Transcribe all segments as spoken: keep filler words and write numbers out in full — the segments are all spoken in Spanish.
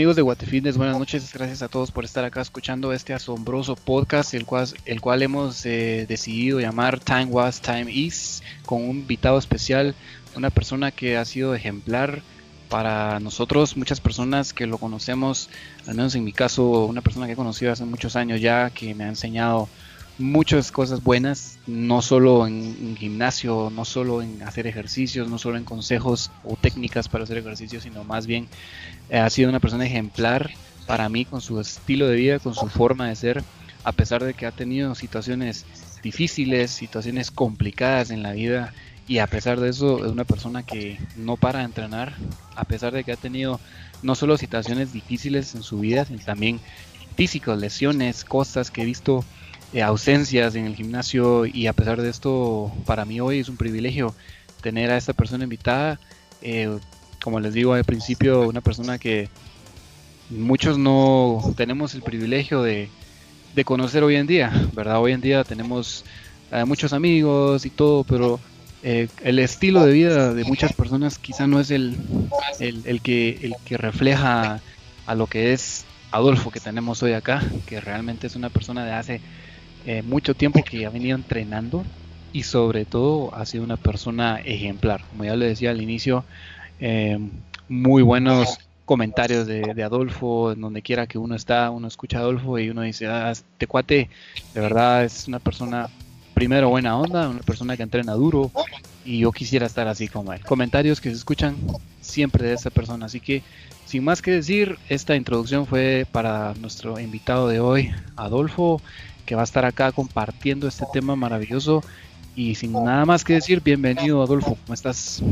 amigos de Guatefitness, buenas noches, gracias a todos por estar acá escuchando este asombroso podcast, el cual, el cual hemos eh, decidido llamar Time Was, Time Is, con un invitado especial, una persona que ha sido ejemplar para nosotros, muchas personas que lo conocemos, al menos en mi caso, una persona que he conocido hace muchos años ya, que me ha enseñado muchas cosas buenas, no solo en, en gimnasio, no solo en hacer ejercicios, no solo en consejos o técnicas para hacer ejercicios, sino más bien eh, ha sido una persona ejemplar para mí con su estilo de vida, con su forma de ser, a pesar de que ha tenido situaciones difíciles, situaciones complicadas en la vida, y a pesar de eso es una persona que no para de entrenar, a pesar de que ha tenido no solo situaciones difíciles en su vida, sino también físicos, lesiones, cosas que he visto, Eh, ausencias en el gimnasio, y a pesar de esto para mí hoy es un privilegio tener a esta persona invitada, eh, como les digo al principio, una persona que muchos no tenemos el privilegio de, de conocer hoy en día, ¿verdad? Hoy en día tenemos eh, muchos amigos y todo, pero eh, el estilo de vida de muchas personas quizá no es el, el, el, que, el que refleja a lo que es Adolfo, que tenemos hoy acá, que realmente es una persona de hace Eh, mucho tiempo que ha venido entrenando, y sobre todo ha sido una persona ejemplar, como ya le decía al inicio, eh, muy buenos comentarios de, de Adolfo, en donde quiera que uno está, uno escucha a Adolfo y uno dice, ah, este cuate de verdad es una persona, primero buena onda, una persona que entrena duro, y yo quisiera estar así como él. Comentarios que se escuchan siempre de esta persona, así que sin más que decir, esta introducción fue para nuestro invitado de hoy, Adolfo, que va a estar acá compartiendo este tema maravilloso. Y sin nada más que decir, bienvenido Adolfo, ¿cómo estás?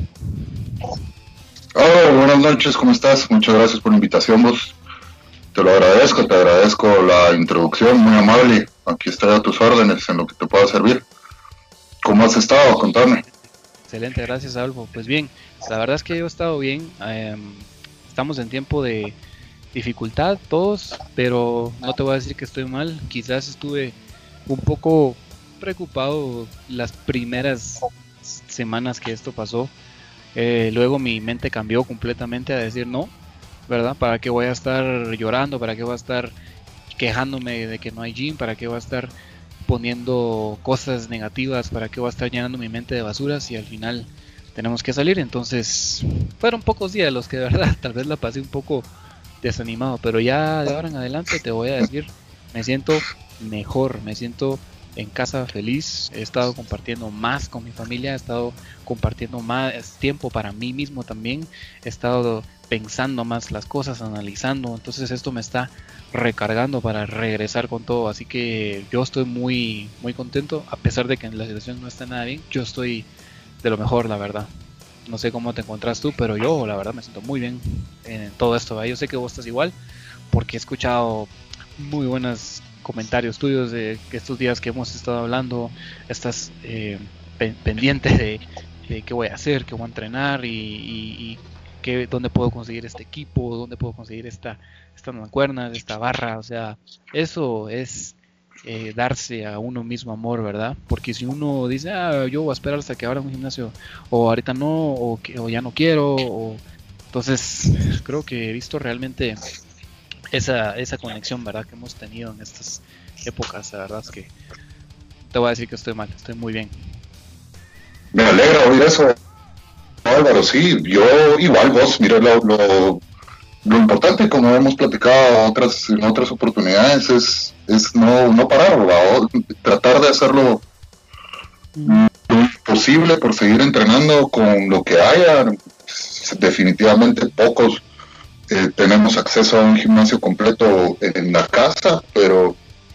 Oh, buenas noches, ¿cómo estás? Muchas gracias por la invitación, vos. Te lo agradezco, te agradezco la introducción, muy amable. Aquí estoy a tus órdenes en lo que te pueda servir. ¿Cómo has estado? Contame. Excelente, gracias Adolfo. Pues bien, la verdad es que yo he estado bien. Eh, estamos en tiempo de dificultad todos, pero no te voy a decir que estoy mal. Quizás estuve un poco preocupado las primeras semanas que esto pasó, eh, luego mi mente cambió completamente a decir no, ¿verdad? ¿Para qué voy a estar llorando? ¿Para qué voy a estar quejándome de que no hay gym? ¿Para qué voy a estar poniendo cosas negativas? ¿Para qué voy a estar llenando mi mente de basuras? Y al final tenemos que salir. Entonces fueron pocos días los que de verdad tal vez la pasé un poco desanimado, pero ya de ahora en adelante te voy a decir, me siento mejor, me siento en casa feliz, he estado compartiendo más con mi familia, he estado compartiendo más tiempo para mí mismo también, he estado pensando más las cosas, analizando, entonces esto me está recargando para regresar con todo, así que yo estoy muy muy contento, a pesar de que la situación no está nada bien, yo estoy de lo mejor, la verdad. No sé cómo te encuentras tú, pero yo la verdad me siento muy bien en todo esto, ¿verdad? Yo sé que vos estás igual, porque he escuchado muy buenos comentarios tuyos de que estos días que hemos estado hablando, estás eh, pe- pendiente de, de qué voy a hacer, qué voy a entrenar, y, y, y qué, dónde puedo conseguir este equipo, dónde puedo conseguir esta, estas mancuernas, esta barra. O sea, eso es eh, darse a uno mismo amor, ¿verdad? Porque si uno dice, ah, yo voy a esperar hasta que abra un gimnasio, o ahorita no, o, que, o ya no quiero, o... entonces creo que he visto realmente esa, esa conexión, ¿verdad? Que hemos tenido en estas épocas. La verdad es que te voy a decir que estoy mal, estoy muy bien. Me alegra oír eso, Álvaro. Sí, yo igual vos, mira, lo, lo, lo importante, como hemos platicado otras, en otras oportunidades, es, es no, no parar, ¿verdad? Tratar de hacerlo lo posible por seguir entrenando con lo que haya. Definitivamente pocos eh, tenemos acceso a un gimnasio completo en la casa, pero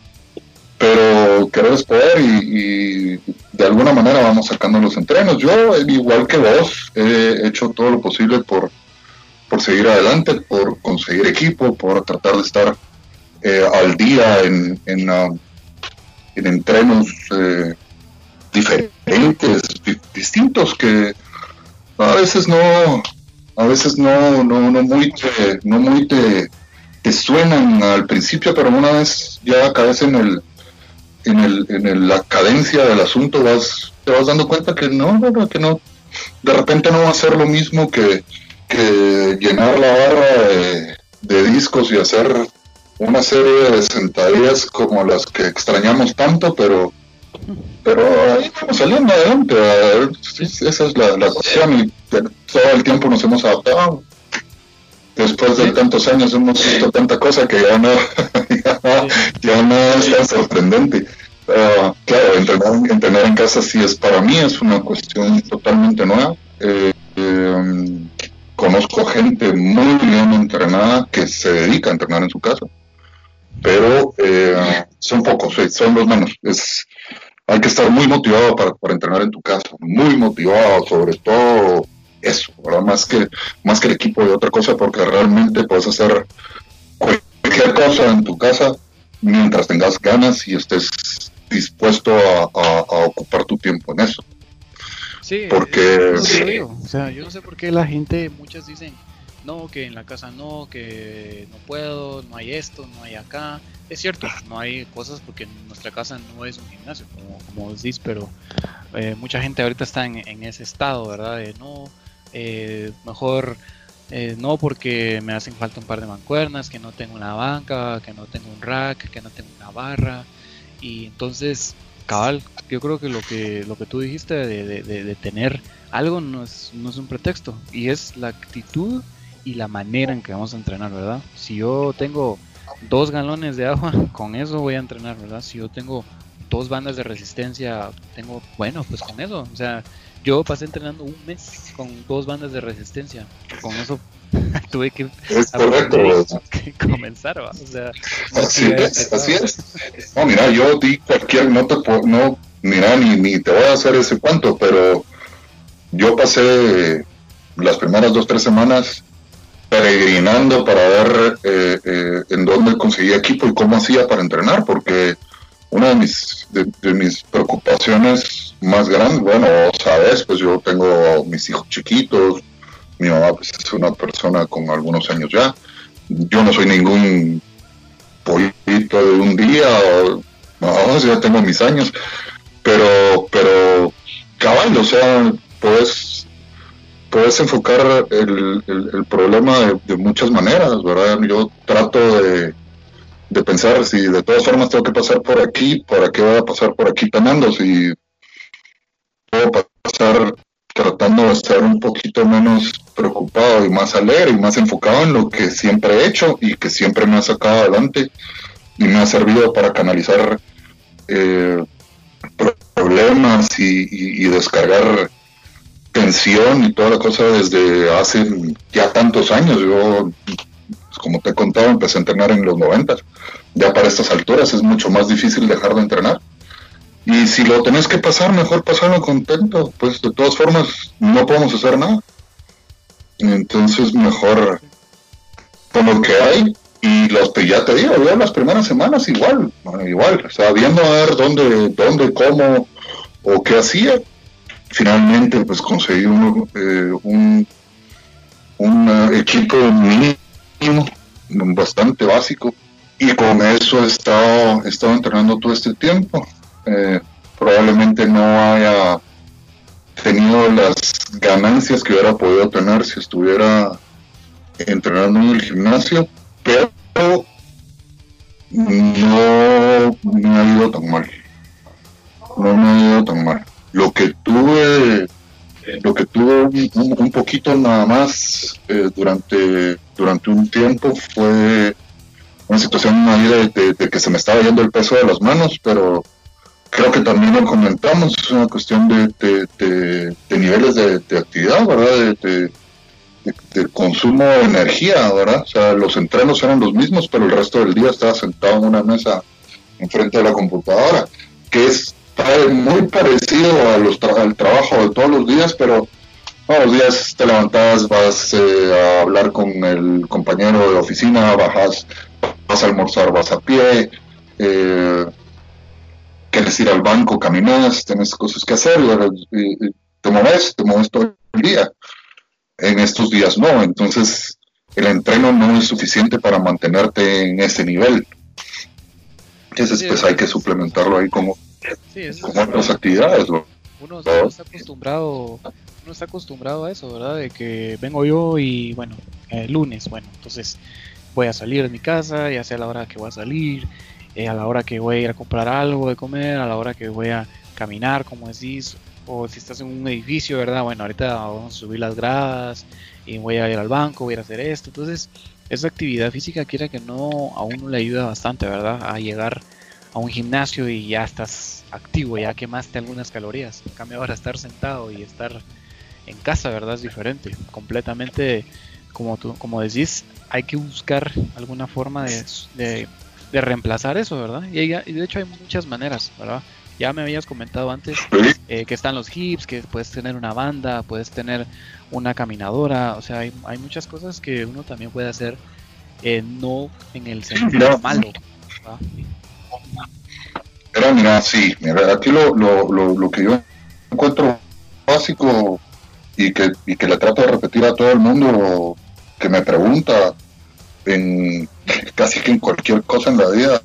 pero querer es poder, y, y de alguna manera vamos sacando los entrenos. Yo, igual que vos, he hecho todo lo posible por, por seguir adelante, por conseguir equipo, por tratar de estar eh, al día en, en, uh, en entrenos eh, diferentes, di- distintos, que a veces no, a veces no, no, no muy te, no muy te, te suenan al principio, pero una vez ya caes en el en el en el, la cadencia del asunto, vas te vas dando cuenta que no, no, que no, de repente no va a ser lo mismo que, que llenar la barra de, de discos y hacer una serie de sentadillas como las que extrañamos tanto, pero pero ahí vamos saliendo adelante. Esa es la, la cuestión, y todo el tiempo nos hemos adaptado. Después de tantos años hemos visto tanta cosa que ya no, ya, ya no es tan sorprendente. Uh, claro, entrenar, entrenar en casa sí es, para mí es una cuestión totalmente nueva. Eh, eh, conozco gente muy bien entrenada que se dedica a entrenar en su casa, pero eh, son pocos, son los menos. Es, hay que estar muy motivado para, para entrenar en tu casa, muy motivado, sobre todo eso, ¿verdad? Más que, más que el equipo de otra cosa, porque realmente puedes hacer cualquier cosa en tu casa mientras tengas ganas y estés dispuesto a, a, a ocupar tu tiempo en eso. Sí, porque es, es digo. O sea, yo no sé por qué la gente, muchas dicen, no, que en la casa no, que no puedo, no hay esto, no hay acá. Es cierto, no hay cosas porque nuestra casa no es un gimnasio, como, como decís, pero eh, mucha gente ahorita está en, en ese estado, ¿verdad? De no, eh, mejor eh, no porque me hacen falta un par de mancuernas, que no tengo una banca, que no tengo un rack, que no tengo una barra. Y entonces, cabal, yo creo que lo que lo que tú dijiste de, de, de, de tener algo no es, no es un pretexto, y es la actitud y la manera en que vamos a entrenar, ¿verdad? Si yo tengo dos galones de agua, con eso voy a entrenar, ¿verdad? Si yo tengo dos bandas de resistencia, tengo, bueno, pues con eso, o sea, yo pasé entrenando un mes con dos bandas de resistencia, con eso tuve que, es correcto, que comenzar, ¿va? O sea, así es, así es. No, mira, yo di cualquier, no te puedo, no, mira, ni, ni te voy a hacer ese cuento, pero yo pasé las primeras dos, tres semanas peregrinando para ver eh, eh, en dónde conseguía equipo y cómo hacía para entrenar, porque una de mis, de, de mis preocupaciones más grandes, bueno, sabes, pues yo tengo mis hijos chiquitos, mi mamá pues, es una persona con algunos años ya, yo no soy ningún pollito de un día, o, no, ya tengo mis años, pero, pero cabal, o sea, pues puedes enfocar el, el, el problema de, de muchas maneras, ¿verdad? Yo trato de, de pensar si de todas formas tengo que pasar por aquí, ¿para qué voy a pasar por aquí penando? Si puedo pasar tratando de ser un poquito menos preocupado y más alegre y más enfocado en lo que siempre he hecho y que siempre me ha sacado adelante y me ha servido para canalizar eh, problemas y, y, y descargar tensión y toda la cosa desde hace ya tantos años. Yo, como te he contado, empecé a entrenar en los noventas. Ya para estas alturas es mucho más difícil dejar de entrenar. Y si lo tenés que pasar, mejor pasarlo contento. Pues de todas formas no podemos hacer nada. Entonces mejor con lo que hay. Y los que ya te digo, ya las primeras semanas igual, igual. O sea, viendo a ver dónde, dónde, cómo o qué hacía. Finalmente pues conseguí un, eh, un, un uh, equipo mínimo, bastante básico, y con eso he estado, he estado entrenando todo este tiempo. Eh, probablemente no haya tenido las ganancias que hubiera podido tener si estuviera entrenando en el gimnasio, pero no me ha ido tan mal, no me ha ido tan mal. Lo que tuve, lo que tuve un, un poquito nada más eh, durante, durante un tiempo fue una situación ahí de, de, de que se me estaba yendo el peso de las manos, pero creo que también lo comentamos, es una cuestión de, de, de, de niveles de, de actividad, ¿verdad? De, de, de, de consumo de energía, ¿verdad? O sea, los entrenos eran los mismos, pero el resto del día estaba sentado en una mesa enfrente de la computadora, que es muy parecido a los tra- al trabajo de todos los días, pero todos los días te levantas, vas eh, a hablar con el compañero de oficina, bajas, vas a almorzar, vas a pie, eh, quieres ir al banco, caminas, tienes cosas que hacer, y, y te mueves, te mueves todo el día. En estos días no, entonces el entreno no es suficiente para mantenerte en ese nivel. Entonces Sí, pues es- hay que suplementarlo ahí como, sí, es- como otras actividades, ¿no? uno, uno está acostumbrado, uno está acostumbrado a eso, ¿verdad? De que vengo yo y bueno, eh, lunes, bueno, entonces voy a salir de mi casa, ya sea a la hora que voy a salir, eh, a la hora que voy a ir a comprar algo de comer, a la hora que voy a caminar, como decís, o si estás en un edificio, ¿verdad? Bueno, ahorita vamos a subir las gradas y voy a ir al banco, voy a ir a hacer esto. Entonces, esa actividad física, quiera que no, a uno le ayuda bastante, ¿verdad? A llegar a un gimnasio y ya estás activo, ya quemaste algunas calorías. En cambio, ahora estar sentado y estar en casa, ¿verdad? Es diferente. Completamente, como tú, como decís, hay que buscar alguna forma de, de, de reemplazar eso, ¿verdad? Y, hay, y de hecho hay muchas maneras, ¿verdad? Ya me habías comentado antes eh, que están los hips, que puedes tener una banda, puedes tener una caminadora, o sea, hay, hay muchas cosas que uno también puede hacer, eh, no en el sentido no. malo, ¿verdad? Pero mira, sí, mira, aquí lo, lo, lo, lo que yo encuentro básico y que, y que le trato de repetir a todo el mundo que me pregunta en casi que en cualquier cosa en la vida,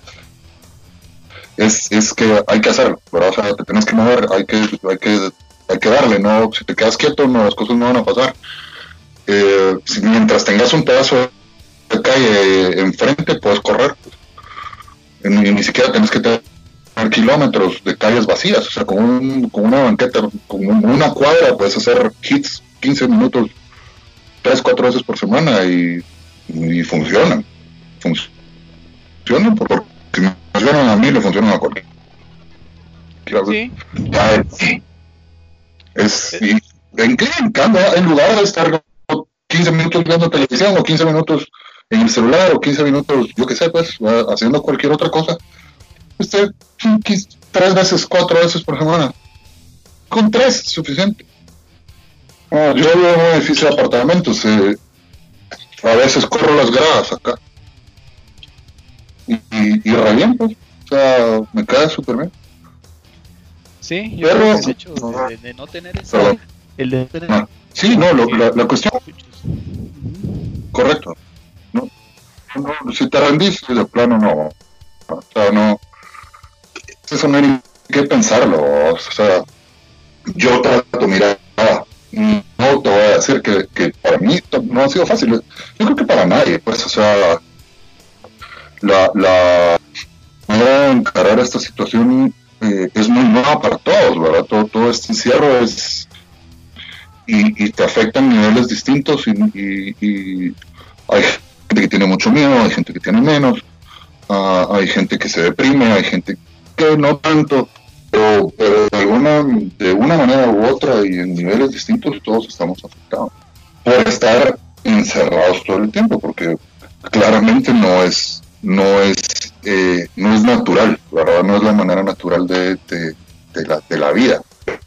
es, es que hay que hacerlo, ¿verdad? O sea, te tienes que mover, hay que, hay que, hay que darle, ¿no? Si te quedas quieto, no, las cosas no van a pasar. Eh, si, mientras tengas un pedazo de calle enfrente, puedes correr. Y ni siquiera tienes que tener kilómetros de calles vacías, o sea, con, un, con una banqueta, con una cuadra, puedes hacer hits quince minutos, tres, cuatro veces por semana y, y funcionan. Funcionan porque me funcionan a mí, le funcionan a cualquiera. Sí. Ya, sí. Es, y, ¿en qué? En cambio, en lugar de estar quince minutos viendo televisión o quince minutos en el celular o quince minutos, yo qué sé, pues, haciendo cualquier otra cosa, usted tres veces, cuatro veces por semana. Con tres es suficiente. Ah, yo vivo en un edificio de apartamentos. Eh, a veces corro las gradas acá. Y, y, y re bien, pues. O sea, me queda súper bien. Sí, yo Pero, creo que el hecho de, de no tener ese... Pero, el de tener... No. Sí, no, lo, la, la cuestión... Correcto. No, no, si te rendís, de plano no. O sea, no... Eso no hay ni que pensarlo. O sea, yo trato, mira, no te voy a decir que, que para mí no ha sido fácil. Yo creo que para nadie, pues, o sea, la, la manera de encarar esta situación eh, es muy nueva para todos, ¿verdad? Todo, todo este encierro es... Y, y te afecta en niveles distintos y, y, y hay gente que tiene mucho miedo, hay gente que tiene menos, uh, hay gente que se deprime, hay gente que no tanto, pero, pero de, alguna, de una manera u otra y en niveles distintos todos estamos afectados por estar encerrados todo el tiempo, porque claramente no es no es eh, no es natural, ¿verdad? No es la manera natural de, de, de, la, de la vida,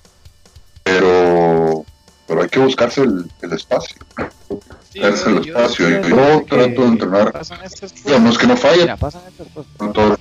pero pero hay que buscarse el, el espacio, sí, buscarse el espacio. Yo, yo, yo trato de entrenar, digamos que no falle. Mira, pasan estas cosas. Todo.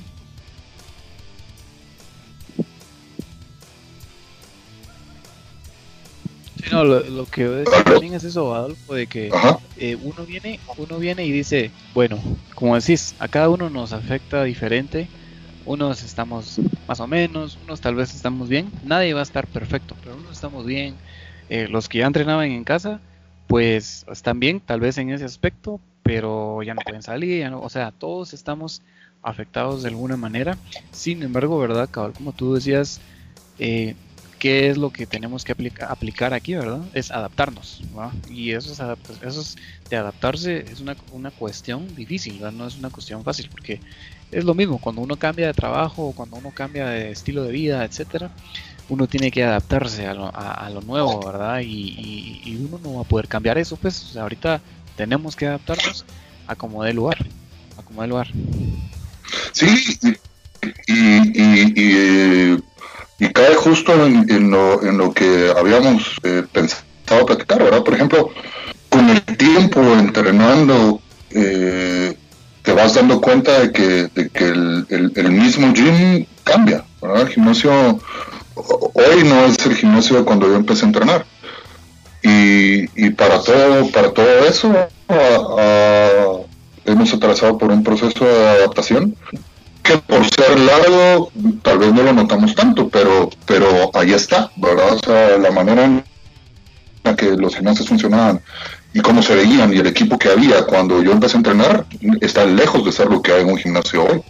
Sí, no, lo, lo que yo decía también es eso, Adolfo, de que eh, uno viene, uno viene y dice, bueno, como decís, a cada uno nos afecta diferente. Unos estamos más o menos, unos tal vez estamos bien. Nadie va a estar perfecto, pero unos estamos bien. Eh, los que ya entrenaban en casa, pues están bien, tal vez en ese aspecto, pero ya no pueden salir, ya no, o sea, todos estamos afectados de alguna manera. Sin embargo, ¿verdad, cabal? Como tú decías, eh, ¿qué es lo que tenemos que aplica, aplicar aquí, verdad? Es adaptarnos, ¿verdad? Y eso es, adapt- eso es de adaptarse, es una, una cuestión difícil, ¿verdad? No es una cuestión fácil, porque es lo mismo, cuando uno cambia de trabajo, cuando uno cambia de estilo de vida, etcétera, uno tiene que adaptarse a lo, a, a lo nuevo, ¿verdad? Y, y, y uno no va a poder cambiar eso, pues, o sea, ahorita tenemos que adaptarnos a como dé lugar, a como dé lugar. Sí, y, y, y, y cae justo en, en, lo, en lo que habíamos eh, pensado platicar, ¿verdad? Por ejemplo, con el tiempo entrenando, eh, te vas dando cuenta de que, de que el, el, el mismo gym cambia, ¿verdad? El gimnasio hoy no es el gimnasio de cuando yo empecé a entrenar, y, y para todo para todo eso uh, uh, hemos atravesado por un proceso de adaptación que por ser largo tal vez no lo notamos tanto, pero pero ahí está, ¿verdad? O sea, la manera en la que los gimnasios funcionaban y cómo se veían y el equipo que había cuando yo empecé a entrenar está lejos de ser lo que hay en un gimnasio hoy.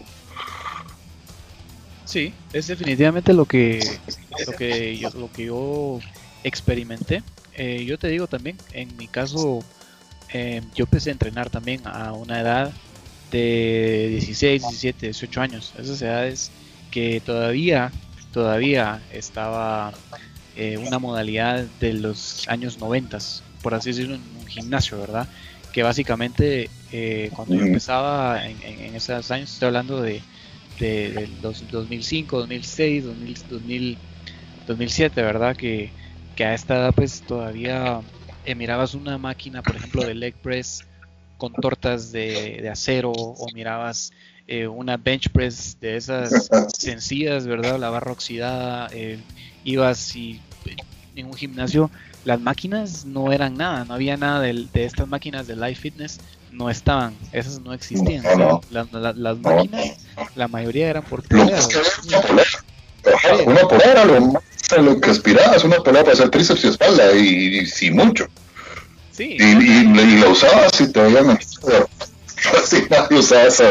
Sí, es definitivamente lo que lo que yo, lo que yo experimenté. Eh, yo te digo también, en mi caso, eh, yo empecé a entrenar también a una edad de dieciséis, diecisiete, dieciocho años. Esas edades que todavía, todavía estaba eh, una modalidad de los años noventas, por así decirlo, en un gimnasio, ¿verdad? Que básicamente eh, cuando yo empezaba en, en, en esos años, estoy hablando de, de, de los dos mil cinco, dos mil seis, dos mil, dos mil, dos mil siete, ¿verdad? Que, que a esta edad pues todavía eh, mirabas una máquina, por ejemplo, de leg press con tortas de, de acero, o mirabas eh, una bench press de esas sencillas, ¿verdad? La barra oxidada, eh, ibas y en un gimnasio las máquinas no eran nada, no había nada de, de estas máquinas de Life Fitness, no estaban, esas no existían. No, no. La, la, las máquinas, la mayoría eran por poleas. Una polera, una polera, lo más a lo que aspirabas, una polera para hacer tríceps y espalda, y, y sí, mucho. Sí. Y, y, y la usabas y te veían así, nadie usaba esa.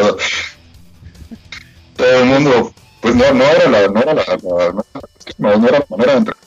Todo el mundo, pues no, no era la, no era la, la no, no era la manera de entrenar.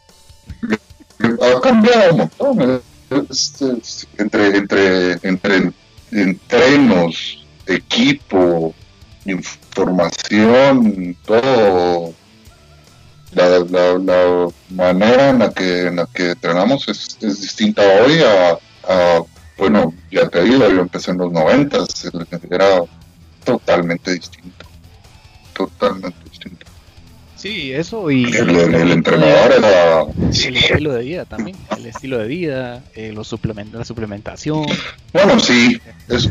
Ha cambiado un montón, es, es, entre, entre, entre entrenos, equipo, información, todo. La, la, la manera en la que en la que entrenamos es, es distinta hoy a, a, bueno, ya te digo, yo empecé en los noventas, era totalmente distinto, totalmente distinto. Sí, eso y el, el, el entrenador era el estilo de vida también, el estilo de vida, eh, los suplement, la suplementación. Bueno, sí, eso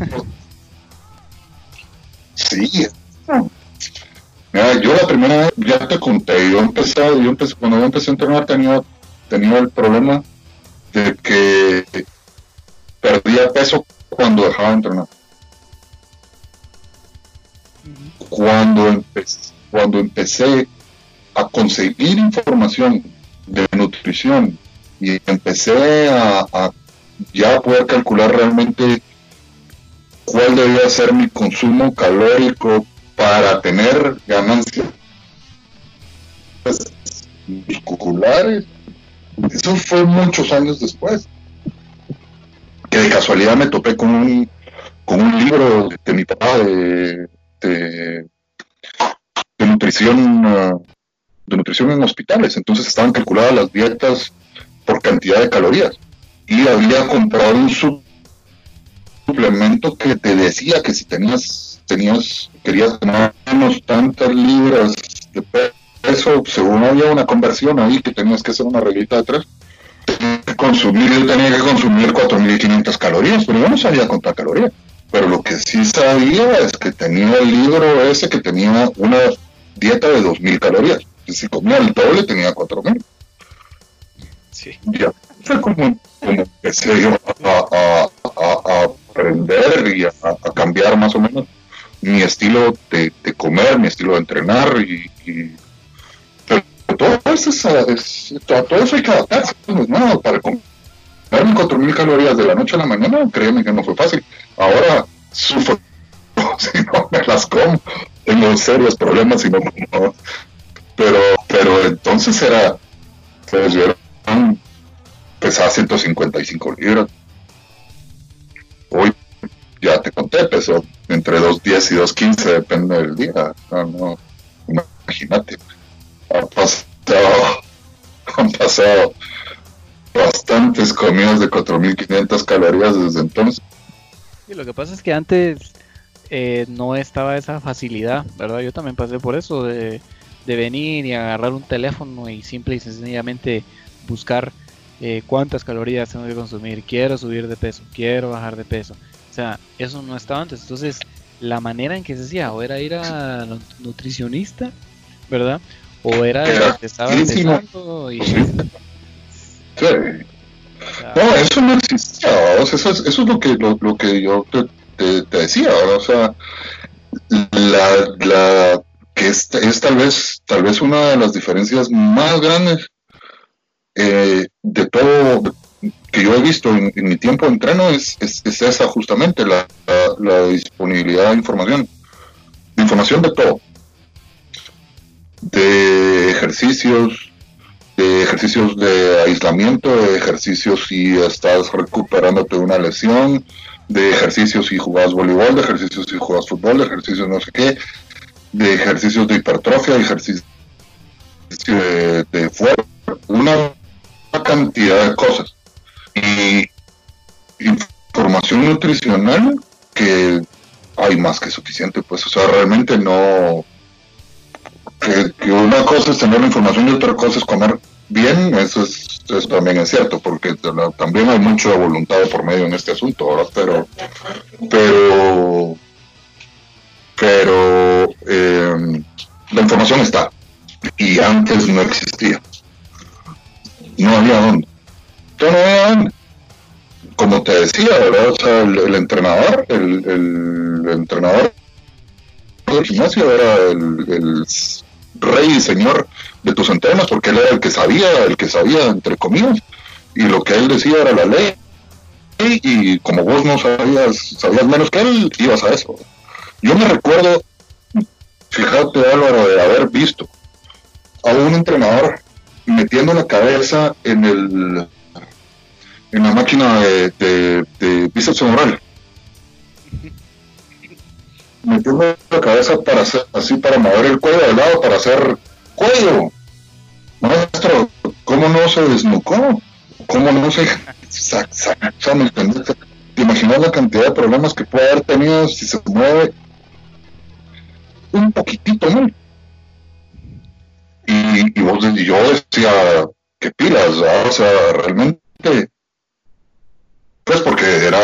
sí. Mira, yo la primera vez, ya te conté, yo empecé, yo empecé, cuando yo empecé a entrenar tenía, tenía el problema de que perdía peso cuando dejaba de entrenar. Uh-huh. Cuando empecé, cuando empecé a conseguir información de nutrición y empecé a, a ya poder calcular realmente cuál debía ser mi consumo calórico para tener ganancias musculares, eso fue muchos años después, que de casualidad me topé con un con un libro de mi papá de, de, de nutrición uh, de nutrición en hospitales. Entonces estaban calculadas las dietas por cantidad de calorías y había comprado un suplemento que te decía que si tenías tenías, querías ganar menos tantas libras de peso, según había una conversión ahí que tenías que hacer una reglita de tres, consumir, yo tenía que consumir cuatro mil quinientas calorías, pero yo no sabía contar calorías, pero lo que sí sabía es que tenía el libro ese que tenía una dieta de dos mil calorías, y si comía el doble tenía cuatro mil. Sí. Ya, fue como, como empecé yo a, a, a, a aprender y a, a cambiar más o menos mi estilo de, de comer, mi estilo de entrenar, y, y pero todo eso es, es todo, todo eso hay que adaptarse, ¿no? Para comerme cuatro mil calorías de la noche a la mañana, créeme que no fue fácil. Ahora sufro si no me las como, tengo serios problemas si no como, pero pero entonces era, pues yo era, pesaba ciento cincuenta y cinco libras, hoy ya te conté, peso entre dos diez y dos quince, depende del día. No, no, imagínate. Han pasado, han pasado bastantes comidas de cuatro mil quinientas calorías desde entonces. Y lo que pasa es que antes eh, no estaba esa facilidad, ¿verdad? Yo también pasé por eso, de, de venir y agarrar un teléfono y simple y sencillamente buscar eh, cuántas calorías tengo que consumir. Quiero subir de peso, quiero bajar de peso. O sea, eso no estaba antes. Entonces, la manera en que se hacía, o era ir a nutricionista, ¿verdad? O era de que te estaba empezando y... Sí. O sea, no, eso no existía. O sea, eso, es, eso es lo que lo, lo que yo te, te, te decía, ¿verdad? O sea, la, la que es, es tal vez tal vez una de las diferencias más grandes eh, de todo que yo he visto en, en mi tiempo de entreno es, es, es esa justamente, la, la, la disponibilidad de información, de información de todo, de ejercicios, de ejercicios de aislamiento, de ejercicios si estás recuperándote de una lesión, de ejercicios si jugás voleibol, de ejercicios si jugás fútbol, de ejercicios no sé qué, de ejercicios de hipertrofia, de ejercicios de, de fuerza, una cantidad de cosas. Y información nutricional que hay más que suficiente, pues, o sea, realmente no, que, que una cosa es tener la información y otra cosa es comer bien, eso es, eso también es cierto, porque también hay mucha voluntad de por medio en este asunto, ¿verdad? Pero, pero, pero eh, la información está, y antes no existía, no había dónde. No había dónde. Como te decía, ¿verdad? O sea, el, el entrenador, el, el entrenador del gimnasio era el, el rey y señor de tus entrenos, porque él era el que sabía, el que sabía, entre comillas, y lo que él decía era la ley, y como vos no sabías, sabías menos que él, ibas a eso. Yo me recuerdo, fíjate Álvaro, de haber visto a un entrenador metiendo la cabeza en el en la máquina de, de, de bíceps femoral, metiendo la cabeza para hacer, así para mover el cuello de lado, para hacer cuello. Maestro, ¿cómo no se desnucó? ¿Cómo no se... ¿Me entendés? ¿Te imaginas la cantidad de problemas que puede haber tenido si se mueve un poquitito, ¿no? Y, y, vos, y yo decía, ¿qué pilas? ¿verdad? O sea, realmente... Pues porque era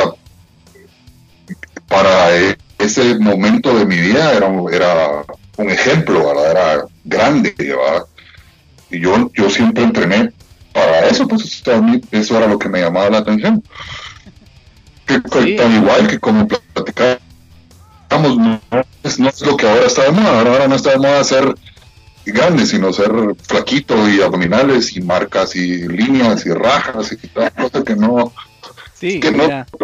para ese momento de mi vida era, era un ejemplo, ¿verdad? Era grande, ¿verdad? Y yo, yo siempre entrené para eso, pues a mí eso era lo que me llamaba la atención. Que, sí. Tan igual que como platicábamos, no es, no es lo que ahora está de moda, ahora no está de moda ser grande, sino ser flaquito y abdominales y marcas y líneas y rajas y toda cosa que no... Sí, que no, mira,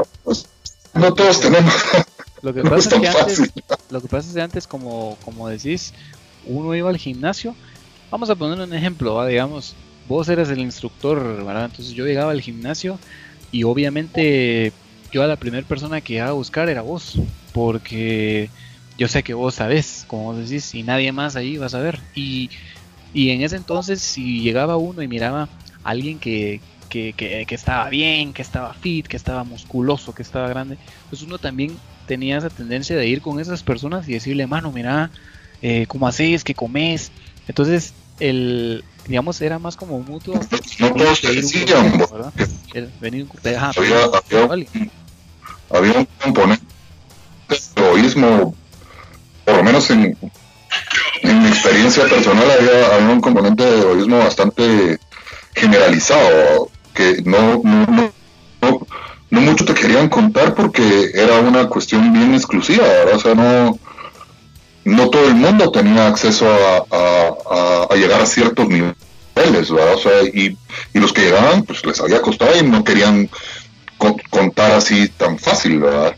no todos tenemos. Lo que no pasa es, es que fácil. antes, lo que pasa es que antes, como, como decís, uno iba al gimnasio. Vamos a poner un ejemplo, ¿va? Digamos, vos eras el instructor, ¿verdad? Entonces yo llegaba al gimnasio y obviamente yo a la primera persona que iba a buscar era vos, porque yo sé que vos sabés, como vos decís, y nadie más ahí va a saber. Y, y en ese entonces, si llegaba uno y miraba a alguien que Que, que, que estaba bien, que estaba fit, que estaba musculoso, que estaba grande, pues uno también tenía esa tendencia de ir con esas personas y decirle, mano, mira, eh, ¿cómo haces? ¿Qué comes? Entonces, el, digamos, era más como un mutuo. No todos te decían, ¿verdad? El, venir, ajá, había, había, vale. había un componente de egoísmo, por lo menos en, en mi experiencia personal, había, había un componente de egoísmo bastante generalizado, que no, no, no, no, no mucho te querían contar porque era una cuestión bien exclusiva, ¿verdad? O sea, no, no todo el mundo tenía acceso a, a, a llegar a ciertos niveles, ¿verdad? O sea, y, y los que llegaban, pues les había costado y no querían co contar así tan fácil, ¿verdad?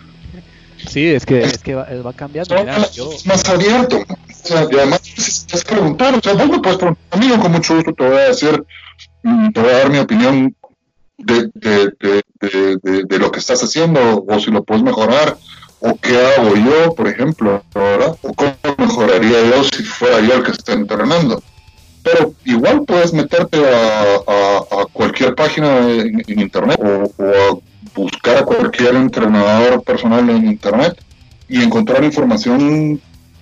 Sí, es que, es que va, va cambiando. No, Mira, yo... es más abierto, o sea, y además es preguntar, o sea, vos me puedes preguntar a mí, con mucho gusto te voy a decir, te voy a dar mi opinión de, de, de, de, de, de lo que estás haciendo, o si lo puedes mejorar, o qué hago yo, por ejemplo, ¿verdad? O cómo mejoraría yo si fuera yo el que está entrenando. Pero igual puedes meterte a, a, a cualquier página en, en internet, o, o a buscar a cualquier entrenador personal en internet y encontrar información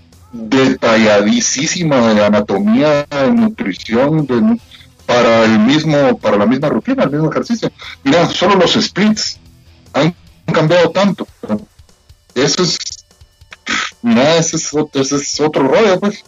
detalladísima de anatomía, de nutrición, de, para el mismo, para la misma rutina, el mismo ejercicio. Mira, solo los splits han cambiado tanto. Eso es, mira, ese es, ese es otro rollo, pues.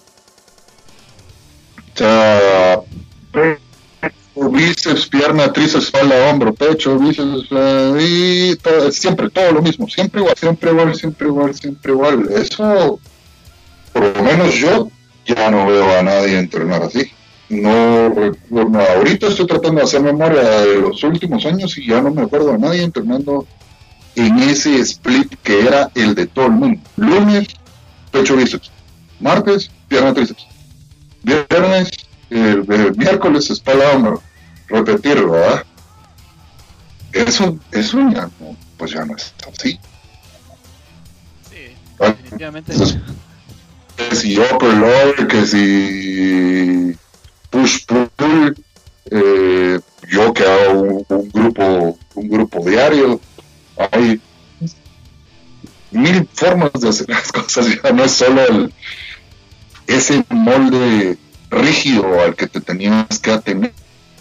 O sea, bíceps, pierna, tríceps, espalda, hombro, pecho, bíceps, y todo, siempre, todo lo mismo, siempre igual, siempre igual, siempre igual, siempre igual. Eso, por lo menos yo ya no veo a nadie entrenar así. no, bueno, ahorita estoy tratando de hacer memoria de los últimos años y ya no me acuerdo de nadie entrenando en ese split que era el de todo el mundo. Lunes, pecho bíceps. Martes, pierna tríceps. Viernes, eh, eh, miércoles, espalda hombro. Repetirlo, ¿verdad? Eso, eso ya no, pues ya no es así. Sí, ¿verdad? definitivamente. Entonces, que si upper lower, que si push pull, eh, yo que hago un, un grupo, un grupo diario, hay mil formas de hacer las cosas, ya no es solo el, ese molde rígido al que te tenías que atener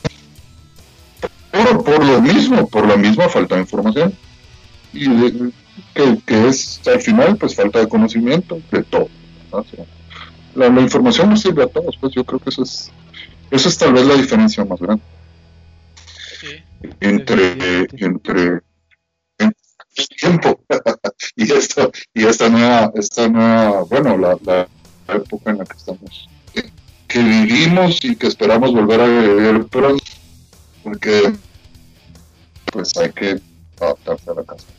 por, por lo mismo, por la misma falta de información y de, que, que es al final pues falta de conocimiento de todo, ¿no? O sea, la, la información nos sirve a todos, pues yo creo que eso es eso es tal vez la diferencia más grande Sí, entre entre el tiempo y esto y esta nueva esta nueva bueno la, la época en la que estamos que, que vivimos y que esperamos volver a vivir pronto, porque pues hay que adaptarse a la casa.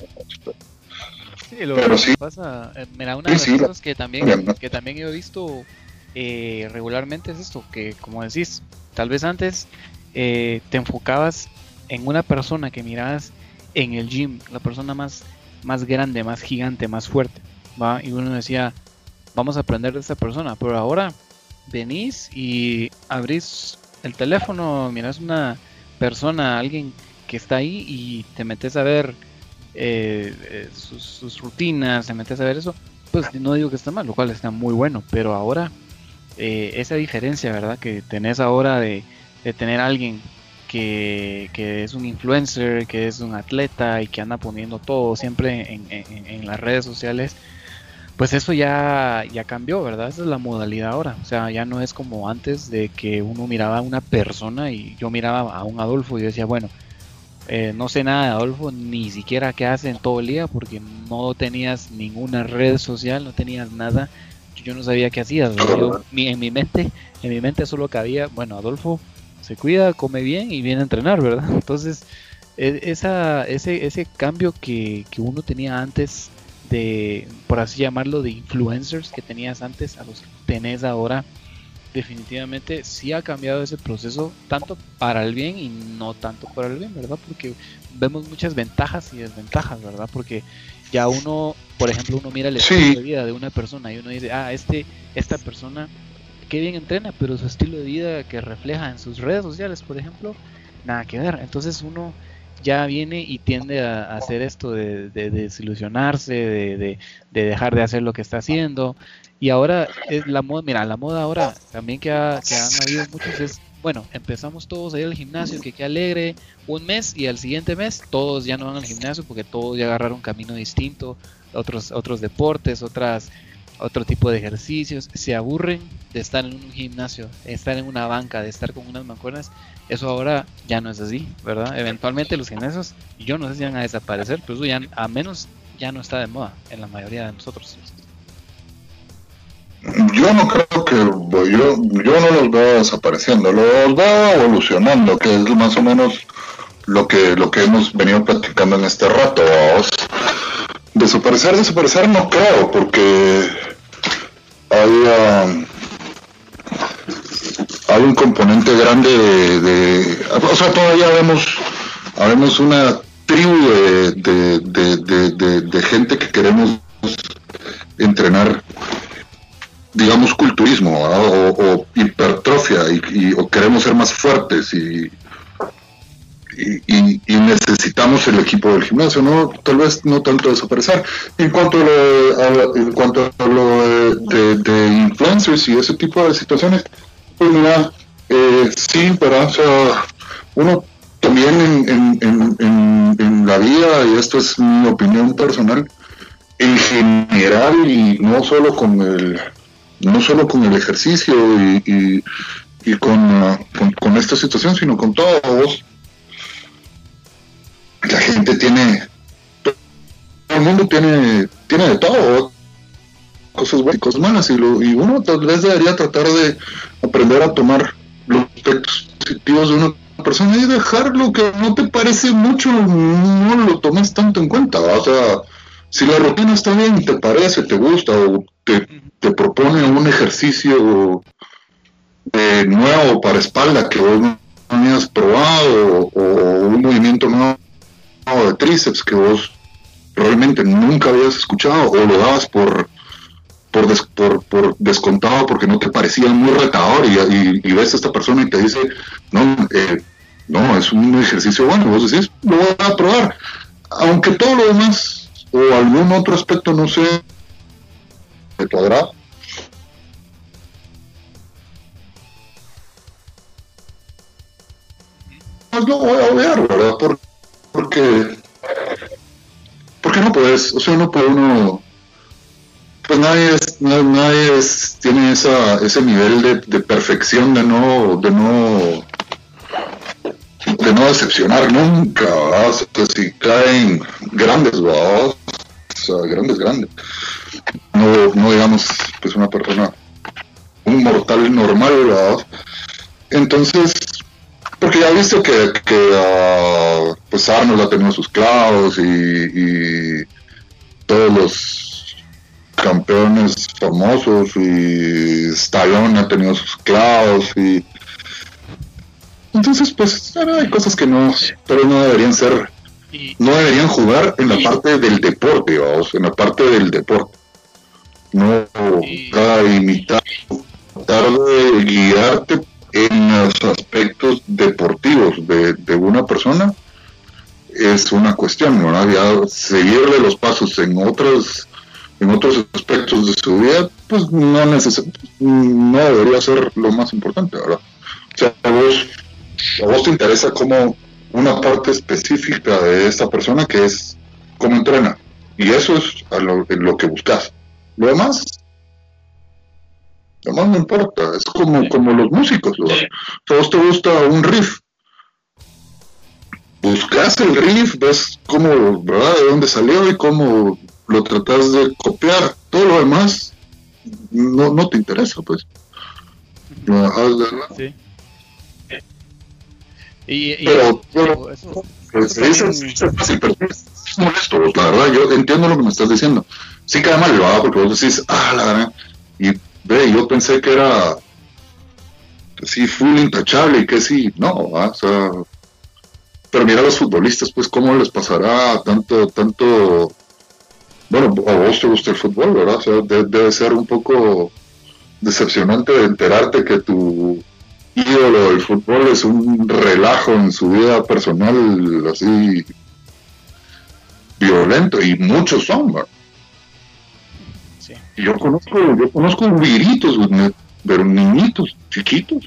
sí, lo Pero que sí, pasa, eh, mira, una de sí, las sí, cosas que también, que también he visto eh, regularmente es esto, que como decís, tal vez antes eh, te enfocabas en una persona que mirabas en el gym, la persona más, más grande, más gigante, más fuerte, ¿va? Y uno decía, vamos a aprender de esta persona, pero ahora venís y abrís el teléfono, miras una persona, alguien que está ahí y te metes a ver eh, eh, sus, sus rutinas, te metes a ver eso, pues no digo que está mal, lo cual está muy bueno, pero ahora eh, esa diferencia, ¿verdad? Que tenés ahora de, de tener a alguien que, que es un influencer, que es un atleta y que anda poniendo todo siempre en, en, en las redes sociales, pues eso ya, ya cambió, ¿verdad? Esa es la modalidad ahora. O sea, ya no es como antes de que uno miraba a una persona y yo miraba a un Adolfo y yo decía, bueno, eh, no sé nada de Adolfo, ni siquiera qué hace en todo el día porque no tenías ninguna red social, no tenías nada. Yo no sabía qué hacías. Yo, mi, en mi mente, en mi mente solo cabía, bueno, Adolfo se cuida, come bien y viene a entrenar, ¿verdad? Entonces, esa, ese, ese cambio que, que uno tenía antes de, por así llamarlo, de influencers que tenías antes a los que tenés ahora, definitivamente sí ha cambiado ese proceso, tanto para el bien y no tanto para el bien, ¿verdad? Porque vemos muchas ventajas y desventajas, ¿verdad? Porque ya uno, por ejemplo, uno mira el estilo sí, de vida de una persona y uno dice, ah, este, esta persona, qué bien entrena, pero su estilo de vida que refleja en sus redes sociales, por ejemplo, nada que ver. Entonces uno ya viene y tiende a, a hacer esto de, de, de desilusionarse, de, de, de dejar de hacer lo que está haciendo. Y ahora es la moda, mira, la moda ahora también que, ha, que han habido muchos es, bueno, empezamos todos a ir al gimnasio, que qué alegre, un mes y al siguiente mes todos ya no van al gimnasio porque todos ya agarraron un camino distinto, otros, otros deportes, otras, otro tipo de ejercicios, se aburren de estar en un gimnasio, de estar en una banca, de estar con unas mancuernas. Eso ahora ya no es así, ¿verdad? Eventualmente los gimnasios, yo no sé si van a desaparecer, pero eso ya, a menos ya no está de moda en la mayoría de nosotros. yo no creo que yo, yo no los veo desapareciendo, los veo evolucionando, que es más o menos lo que lo que hemos venido platicando en este rato. ¿Vamos? Desaparecer, desaparecer no creo, porque hay um, hay un componente grande de, de o sea, todavía vemos vemos una tribu de de, de, de, de de gente que queremos entrenar, digamos, culturismo, o, o hipertrofia, y, y, o queremos ser más fuertes y, y, y necesitamos el equipo del gimnasio, ¿no? Tal vez no tanto desaparecer. En cuanto a lo, a, en cuanto a lo de, de, de influencers y ese tipo de situaciones, pues mira, eh, sí, pero o sea, uno también en, en, en, en, en la vida, y esto es mi opinión personal, en general, y no solo con el no solo con el ejercicio y, y, y con, uh, con, con esta situación, sino con todos. La gente tiene, todo el mundo tiene, tiene de todo, cosas buenas y cosas malas, y, lo, y uno tal vez debería tratar de aprender a tomar lo aspectos positivos de una persona y dejar lo que no te parece mucho, no lo tomes tanto en cuenta, ¿va? O sea, si la rutina está bien, te parece, te gusta o te, te propone un ejercicio eh, nuevo para espalda que vos no habías probado o, o un movimiento nuevo de tríceps que vos realmente nunca habías escuchado o lo dabas por por, des, por, por descontado porque no te parecía muy retador y, y, y ves a esta persona y te dice no, eh, no, es un ejercicio bueno, vos decís, lo voy a probar, aunque todo lo demás o algún otro aspecto no sea de tu agrado. Pues lo voy a obviar, ¿verdad? Por, porque porque no puedes, o sea, no puede uno, pues nadie es, nadie es, tiene esa, ese nivel de, de perfección de no, de no de no decepcionar nunca, ¿verdad? O sea, si caen grandes, ¿verdad? O sea, grandes, grandes. No, no digamos, pues una persona, un mortal normal, ¿verdad? Entonces, porque ya viste que, que uh, pues Arnold ha tenido sus clavos y, y todos los campeones famosos y Stallone ha tenido sus clavos y entonces pues hay cosas que no, pero no deberían ser, no deberían jugar en la parte del deporte, vamos, en la parte del deporte, no a imitar, tratar de guiarte en los aspectos deportivos de, de una persona es una cuestión, ¿verdad? Ya seguirle los pasos en otros en otros aspectos de su vida, pues no neces no debería ser lo más importante, ¿verdad? O sea, a vos, a vos te interesa como una parte específica de esta persona que es cómo entrena, y eso es a lo, lo que buscas. Lo demás Además no importa, es como, como los músicos, ¿verdad? A vos te gusta un riff, buscas el riff, ves cómo, ¿verdad? De dónde salió y cómo lo tratas de copiar. Todo lo demás no, no te interesa, pues. Lo dejas de lado. Sí. Y, y pero, pero eso, eso, pues, eso es, es, es fácil, pero es molesto, la verdad. Yo entiendo lo que me estás diciendo. Sí cae mal, ¿verdad? Porque vos decís, ah, la verdad. Y ve, yo pensé que era sí, full intachable y que sí, no, ¿verdad? O sea, pero mira a los futbolistas, pues cómo les pasará tanto, tanto, bueno, a vos te gusta el fútbol, ¿verdad? O sea, de, debe ser un poco decepcionante de enterarte que tu ídolo del fútbol es un relajo en su vida personal así violento, y muchos son, ¿verdad? sí. Y yo conozco, yo conozco viritos, pero niñitos, chiquitos,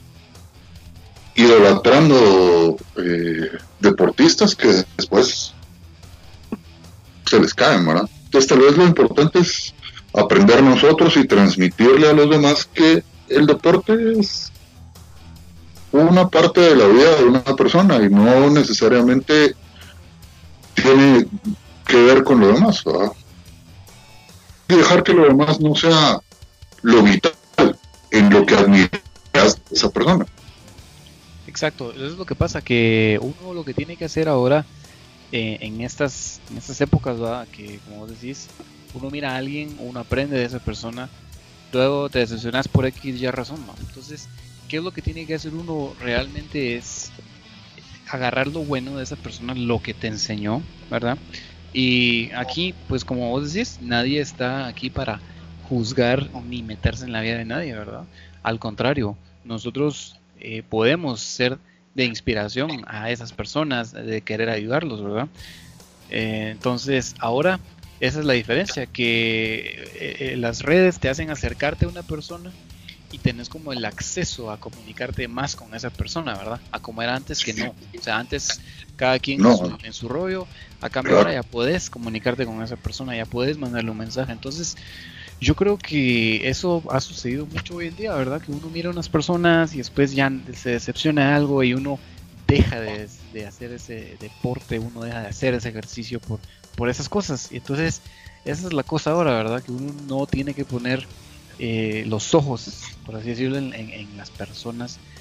idolatrando eh, deportistas que después se les caen, ¿verdad? Entonces tal vez lo importante es aprender nosotros y transmitirle a los demás que el deporte es una parte de la vida de una persona y no necesariamente tiene que ver con lo demás, ¿verdad? Y dejar que lo demás no sea lo vital en lo que admiras de esa persona. Exacto, eso es lo que pasa, que uno lo que tiene que hacer ahora eh, en estas en estas épocas, ¿verdad? Que como vos decís, uno mira a alguien, uno aprende de esa persona, luego te decepcionas por X y razón, ¿no? Entonces, ¿qué es lo que tiene que hacer uno realmente? Es agarrar lo bueno de esa persona, lo que te enseñó, ¿verdad? Y aquí, pues como vos decís, nadie está aquí para juzgar ni meterse en la vida de nadie, ¿verdad? Al contrario, nosotros eh, podemos ser de inspiración a esas personas, de querer ayudarlos, ¿verdad? Eh, entonces, ahora esa es la diferencia, que eh, las redes te hacen acercarte a una persona y tenés como el acceso a comunicarte más con esa persona, ¿verdad? A como era antes, que no. O sea, antes cada quien no. en, su, en su rollo, a cambio claro. Ahora ya podés comunicarte con esa persona, ya podés mandarle un mensaje. Entonces, yo creo que eso ha sucedido mucho hoy en día, ¿verdad? Que uno mira a unas personas y después ya se decepciona de algo y uno deja de, de hacer ese deporte, uno deja de hacer ese ejercicio por, por esas cosas. Y entonces, esa es la cosa ahora, ¿verdad? Que uno no tiene que poner eh, los ojos, por así decirlo, en, en, en las personas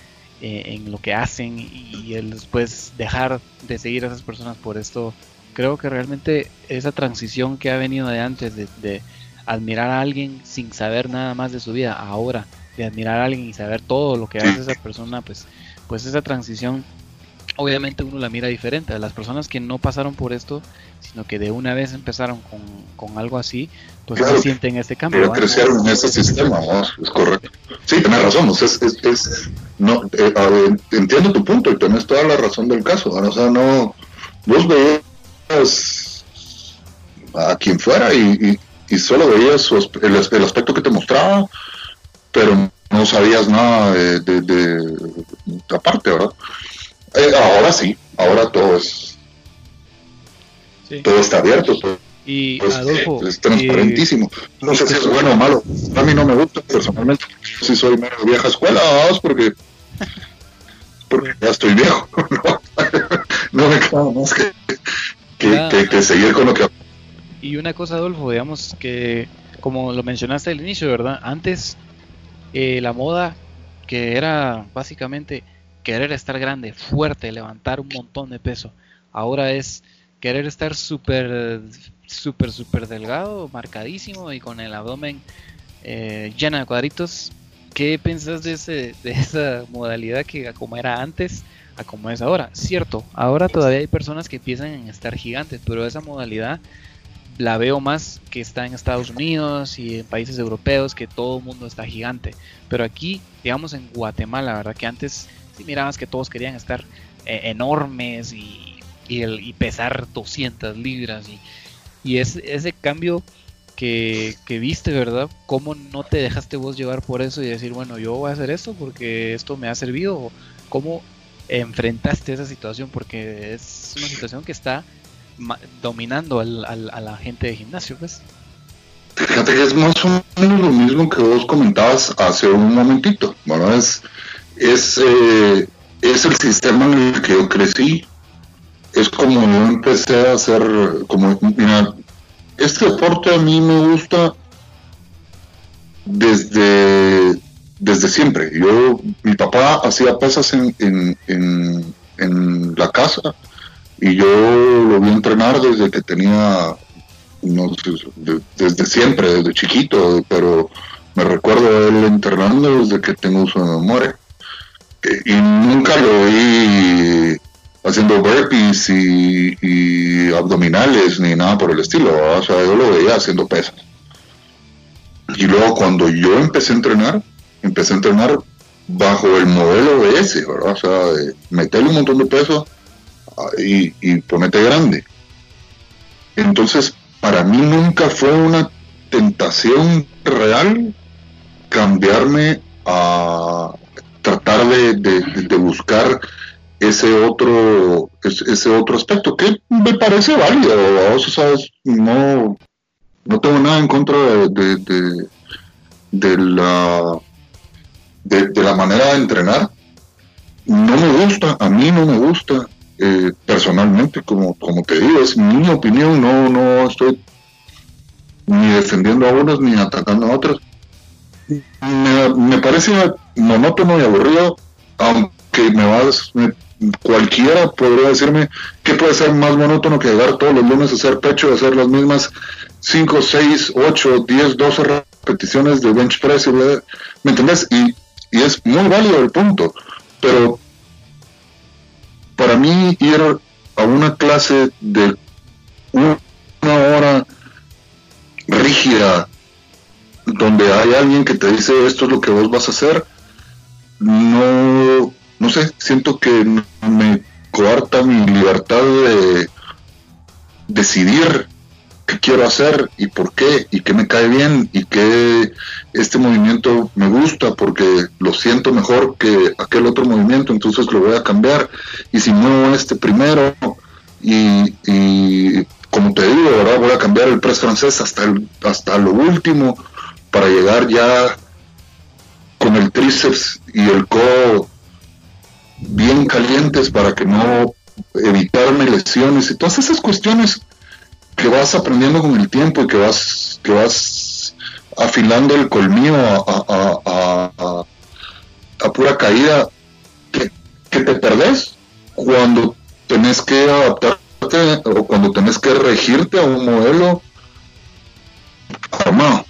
eh, en lo que hacen y el después dejar de seguir a esas personas por esto. Creo que realmente esa transición que ha venido de antes de, de admirar a alguien sin saber nada más de su vida, ahora de admirar a alguien y saber todo lo que hace esa persona, pues, pues esa transición obviamente uno la mira diferente. A las personas que no pasaron por esto, sino que de una vez empezaron con, con algo así, pues claro, no sienten este cambio. Pero crecieron en ese sistema, ¿no? Es correcto. Sí, tienes razón, o sea, es, es, es, no, eh, ver, entiendo tu punto y tienes toda la razón del caso. O sea, no, vos veías a quien fuera y, y, y solo veías su, el, el aspecto que te mostraba, pero no sabías nada de, de, de, de aparte, ¿verdad? Eh, ahora sí, ahora todo es sí. todo está abierto, todo, y pues, Adolfo, es transparentísimo. Y, no sé si es bueno o malo. A mí no me gusta personalmente. Si soy medio vieja escuela, vamos, porque porque ya estoy viejo. No, no me queda más que, que, que, que seguir con lo que. Y una cosa, Adolfo, digamos que como lo mencionaste al inicio, ¿verdad? Antes eh, la moda, que era básicamente querer estar grande, fuerte, levantar un montón de peso. Ahora es querer estar súper, súper, súper delgado, marcadísimo y con el abdomen eh, lleno de cuadritos. ¿Qué piensas de, ese, de esa modalidad que como era antes a como es ahora? Cierto, ahora todavía hay personas que piensan en estar gigantes, pero esa modalidad la veo más que está en Estados Unidos y en países europeos, que todo el mundo está gigante. Pero aquí, digamos en Guatemala, ¿verdad? Que antes sí mirabas que todos querían estar eh, enormes y, y, el, y pesar doscientas libras y, y es, ese cambio que, que viste, ¿verdad? ¿Cómo no te dejaste vos llevar por eso y decir, bueno, yo voy a hacer esto porque esto me ha servido? ¿Cómo enfrentaste esa situación? Porque es una situación que está ma- dominando al, al, a la gente de gimnasio, pues. Fíjate que es más o menos lo mismo que vos comentabas hace un momentito. Bueno, es Es, eh, es el sistema en el que yo crecí. Es como yo empecé a hacer, como, mira, este deporte a mí me gusta desde, desde siempre. Yo, mi papá hacía pesas en, en, en, en la casa y yo lo vi entrenar desde que tenía, no sé, de, desde siempre, desde chiquito, pero me recuerdo a él entrenando desde que tengo uso de memoria. Y nunca lo vi haciendo burpees y, y abdominales ni nada por el estilo, ¿verdad? O sea, yo lo veía haciendo pesas. Y luego cuando yo empecé a entrenar, empecé a entrenar bajo el modelo de ese, ¿verdad? O sea, de meterle un montón de peso y, y ponerte grande. Entonces, para mí nunca fue una tentación real cambiarme a tratar de, de, de buscar ese otro ese otro aspecto que me parece válido, o sea, no no tengo nada en contra de de, de, de la de, de la manera de entrenar. No me gusta, a mí no me gusta eh, personalmente, como como te digo, es mi opinión, no no estoy ni defendiendo a unos ni atacando a otros. Me, me parece monótono y aburrido, aunque me vas, me, cualquiera podría decirme que puede ser más monótono que llegar todos los lunes a hacer pecho y hacer las mismas cinco, seis, ocho, diez, doce repeticiones de bench press, ¿me entendés? Y, y es muy válido el punto, pero para mí ir a una clase de una hora rígida donde hay alguien que te dice esto es lo que vos vas a hacer, no, no sé, siento que me coarta mi libertad de decidir qué quiero hacer y por qué, y qué me cae bien, y que este movimiento me gusta porque lo siento mejor que aquel otro movimiento, entonces lo voy a cambiar, y si muevo este primero, y, y como te digo, ¿verdad? Voy a cambiar el press francés hasta, el, hasta lo último, para llegar ya con el tríceps y el codo bien calientes para que no evitarme lesiones y todas esas cuestiones que vas aprendiendo con el tiempo y que vas que vas afilando el colmillo a, a, a, a, a pura caída, te te perdés cuando tenés que adaptarte o cuando tenés que regirte a un modelo armado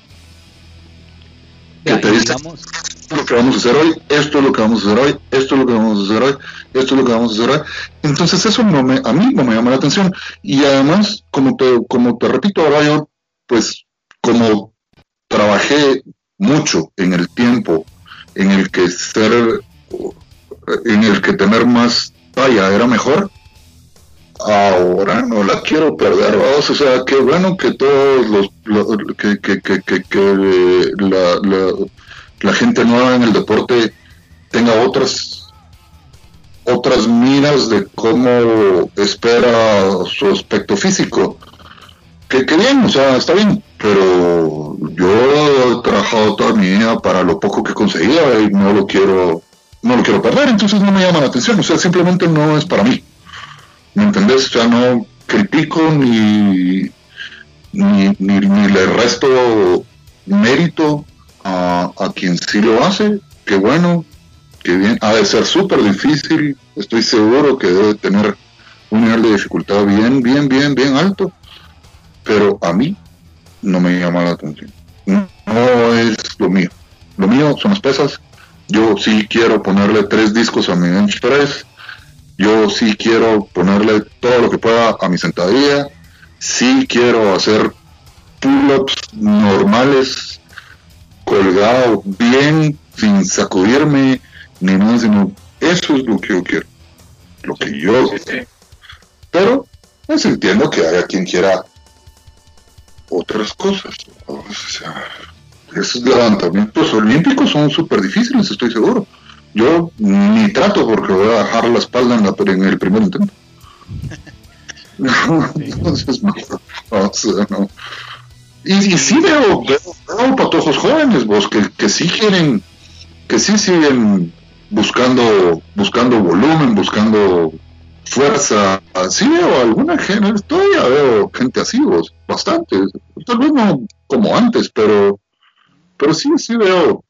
que te dice esto es lo que vamos a hacer hoy, esto es lo que vamos a hacer hoy, esto es lo que vamos a hacer hoy, esto es lo que vamos a hacer hoy. Entonces eso no me, a mí no me llama la atención. Y además, como te, como te repito, ahora yo, pues, como trabajé mucho en el tiempo en el que ser, en el que tener más talla era mejor, ahora no la quiero perder, vamos. O sea, qué bueno que todos los, los que, que, que, que, que la, la, la gente nueva en el deporte tenga otras otras miras de cómo espera su aspecto físico. Que, que bien, o sea, está bien, pero yo he trabajado toda mi vida para lo poco que conseguía y no lo quiero, no lo quiero perder, entonces no me llama la atención, o sea, simplemente no es para mí. ¿Me entendés? O sea, no critico ni, ni, ni, ni le resto mérito a, a quien sí lo hace. Qué bueno, qué bien. Ha de ser súper difícil, estoy seguro que debe tener un nivel de dificultad bien, bien, bien, bien alto, pero a mí no me llama la atención. No, no es lo mío. Lo mío son las pesas. Yo sí quiero ponerle tres discos a mi bench press. Yo sí quiero ponerle todo lo que pueda a mi sentadilla. Sí quiero hacer pull-ups normales, colgado bien, sin sacudirme, ni nada, sino eso es lo que yo quiero. Lo que yo quiero. Pero, pues entiendo que haya quien quiera otras cosas. O sea, esos levantamientos olímpicos son súper difíciles, estoy seguro. Yo ni trato porque voy a bajar la espalda en, la, en el primer intento. Entonces, no, o sea, no. Y, y sí veo, veo, veo patojos jóvenes, vos, que, que sí quieren, que sí siguen buscando, buscando volumen, buscando fuerza. Sí veo alguna gente, todavía veo gente así, vos, bastante. Tal vez no como antes, pero, pero sí, sí veo.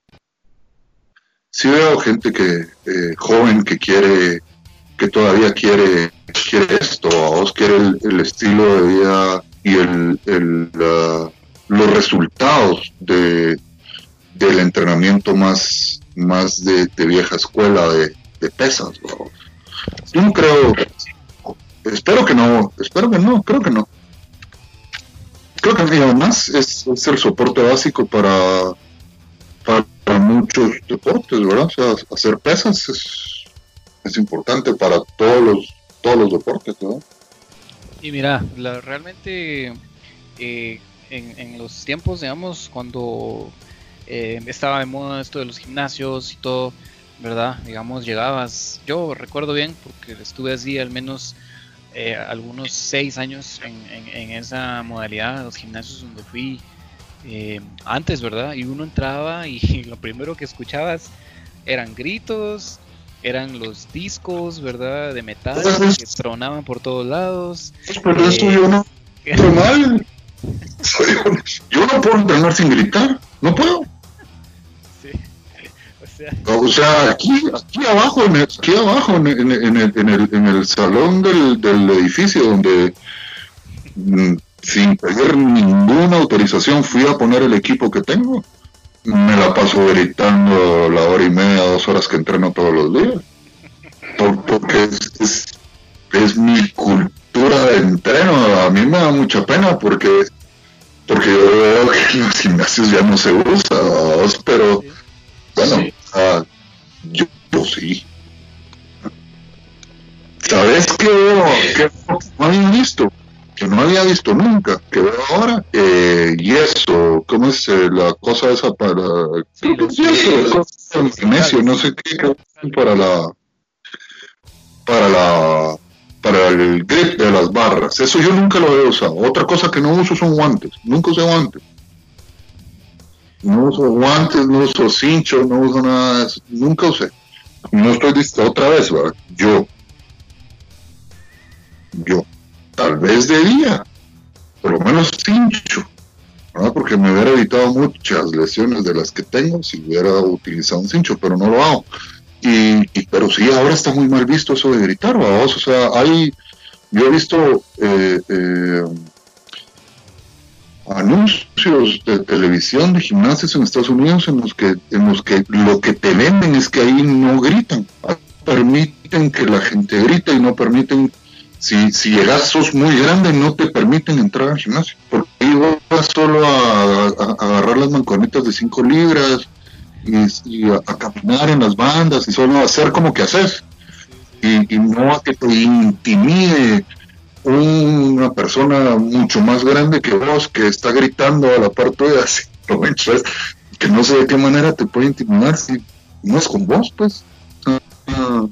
Sí veo gente que eh, joven que quiere, que todavía quiere, quiere esto, vos quiere el, el estilo de vida y el, el uh, los resultados de del entrenamiento más, más de, de vieja escuela de, de pesas. Vos. Yo no creo, espero que no, espero que no, creo que no. Creo que además es, es el soporte básico para para para muchos deportes, ¿verdad? O sea, hacer pesas es, es importante para todos los todos los deportes, ¿verdad? Y mira, la, realmente eh, en, en los tiempos, digamos, cuando eh, estaba de moda esto de los gimnasios y todo, ¿verdad? Digamos, llegabas, yo recuerdo bien, porque estuve así al menos eh, algunos seis años en, en, en esa modalidad, los gimnasios donde fui Eh, antes, ¿verdad? Y uno entraba y lo primero que escuchabas eran gritos, eran los discos, ¿verdad? De metal que tronaban por todos lados. Pero eh, esto yo no normal. Yo no puedo entrenar sin gritar, no puedo. Sí. O sea, o sea aquí, aquí abajo, en el, aquí abajo en, en, en, el, en, el, en el salón del, del edificio donde mm, sin pedir ninguna autorización fui a poner el equipo que tengo, me la paso gritando la hora y media, dos horas que entreno todos los días, Por, porque es, es, es mi cultura de entreno. A mí me da mucha pena porque porque yo veo que en los gimnasios ya no se usa, ¿vos? Pero bueno, sí. uh, yo, yo sí. ¿Sabes qué veo? Que no había visto, que no había visto nunca, que veo ahora, eh, y eso, ¿cómo es eh, la cosa esa para, sí, creo que sí, eso, el gimnasio, no sé qué, para la, para la, para el grip de las barras, eso yo nunca lo he usado. Otra cosa que no uso son guantes, nunca usé guantes, no uso guantes, no uso cincho, no uso nada de eso, nunca usé. No estoy listo otra vez, ¿verdad? Yo, yo. Tal vez de día, por lo menos cincho, ¿verdad? Porque me hubiera evitado muchas lesiones de las que tengo si hubiera utilizado un cincho, pero no lo hago. y, y pero sí, ahora está muy mal visto eso de gritar, vamos, o sea, hay, yo he visto eh, eh, anuncios de televisión de gimnasios en Estados Unidos en los que en los que lo que te venden es que ahí no gritan, permiten que la gente grite y no permiten, si, si llegas sos muy grande no te permiten entrar al gimnasio, porque ahí vas solo a, a, a agarrar las mancuernitas de cinco libras y, y a, a caminar en las bandas y solo hacer como que haces y, y no a que te intimide una persona mucho más grande que vos que está gritando a la par tuya así, que no sé de qué manera te puede intimidar si no es con vos, pues. Uh,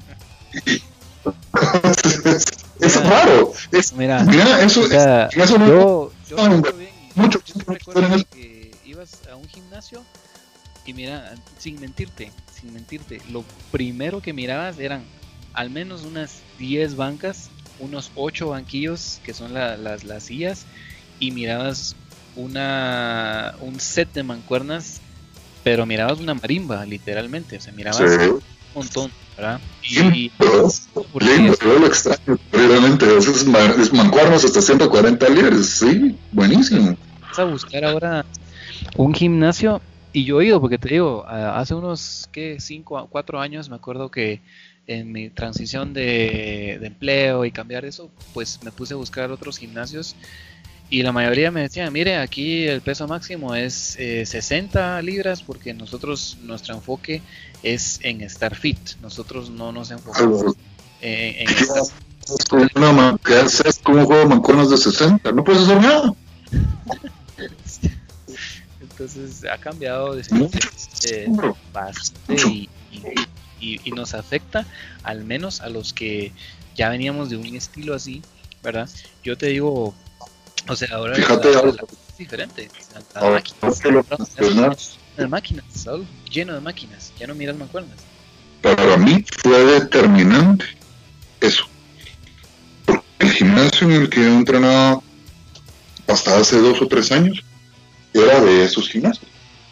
es, es mira, raro. Es, mira, mira, eso, o sea, es, eso yo, yo, no, yo, bien, mucho, yo te recuerdo que ibas a un gimnasio y mira, sin mentirte, sin mentirte, lo primero que mirabas eran al menos unas diez bancas, unos ocho banquillos que son la, las, las sillas, y mirabas una un set de mancuernas, pero mirabas una marimba literalmente, o sea, mirabas sí. un montón, ¿verdad? Y, y lindo, yo lo extraño, realmente, eso es, man, es mancuernas hasta ciento cuarenta libras, sí, buenísimo. Vas a buscar ahora un gimnasio, y yo he ido, porque te digo, hace unos, ¿qué? cinco, cuatro años, me acuerdo que en mi transición de, de empleo y cambiar eso, pues me puse a buscar otros gimnasios y la mayoría me decían, mire, aquí el peso máximo es eh, sesenta libras porque nosotros, nuestro enfoque es en estar fit, nosotros no nos enfocamos en, en estar fit. No, ¿qué haces con un juego de mancuernas de sesenta? No puedes hacer nada. Entonces ha cambiado de eh, bastante y, y Y, y nos afecta al menos a los que ya veníamos de un estilo así, ¿verdad? Yo te digo, o sea, ahora fíjate, la, la, la es diferente. Las máquinas, las máquinas, Saúl, lleno de máquinas, ya no miras mancuernas. Para mí fue determinante eso. Porque el gimnasio en el que yo entrenaba hasta hace dos o tres años era de esos gimnasios.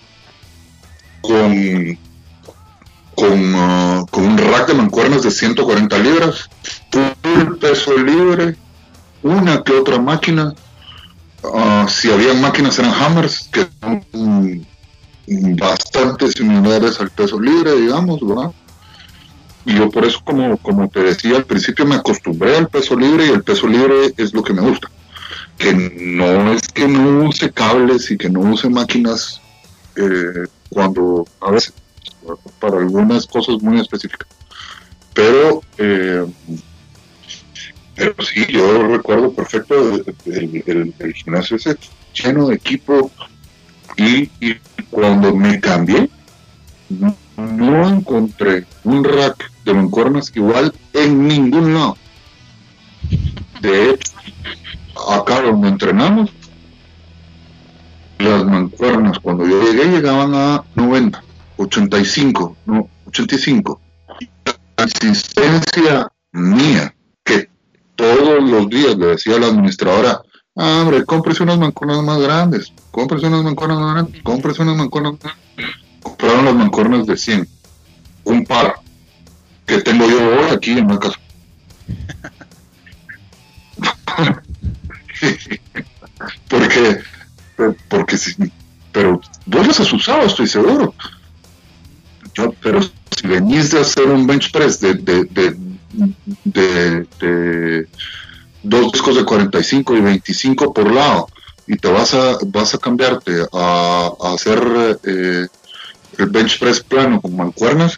Con Con, uh, con un rack de mancuernas de ciento cuarenta libras, full peso libre, una que otra máquina, uh, si había máquinas eran hammers, que son um, bastante similares al peso libre, digamos, ¿verdad? Y yo por eso, como, como te decía al principio, me acostumbré al peso libre y el peso libre es lo que me gusta. Que no es que no use cables y que no use máquinas eh, cuando a veces para algunas cosas muy específicas, pero eh, pero sí, yo recuerdo perfecto el, el, el, el gimnasio ese lleno de equipo y, y cuando me cambié no, no encontré un rack de mancuernas igual en ningún lado. De hecho, acá donde entrenamos las mancuernas cuando yo llegué llegaban a noventa, ochenta y cinco, no, ochenta y cinco. La asistencia mía, que todos los días le decía a la administradora, ah, hombre, cómprese unas mancuernas más grandes, cómprese unas mancuernas más grandes, cómprese unas mancuernas más grandes. Compraron las mancuernas de cien, un par, que tengo yo hoy aquí en la casa. porque, porque si, pero vos las has usado, estoy seguro. Yo, pero si venís de hacer un bench press de, de, de, de, de dos discos de cuarenta y cinco y veinticinco por lado y te vas a vas a cambiarte a, a hacer eh, el bench press plano con mancuernas,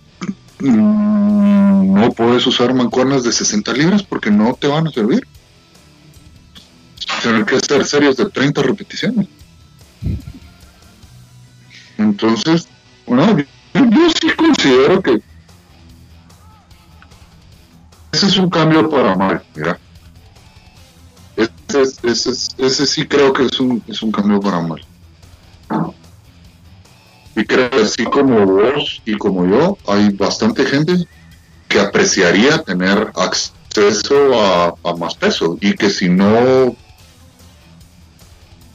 mmm, no puedes usar mancuernas de sesenta libras porque no te van a servir. Tienes que hacer series de treinta repeticiones. Entonces, bueno, yo, yo sí considero que ese es un cambio para mal, mira. Ese, ese, ese, ese sí creo que es un, es un cambio para mal. Y creo que así como vos y como yo, hay bastante gente que apreciaría tener acceso a, a más peso y que si no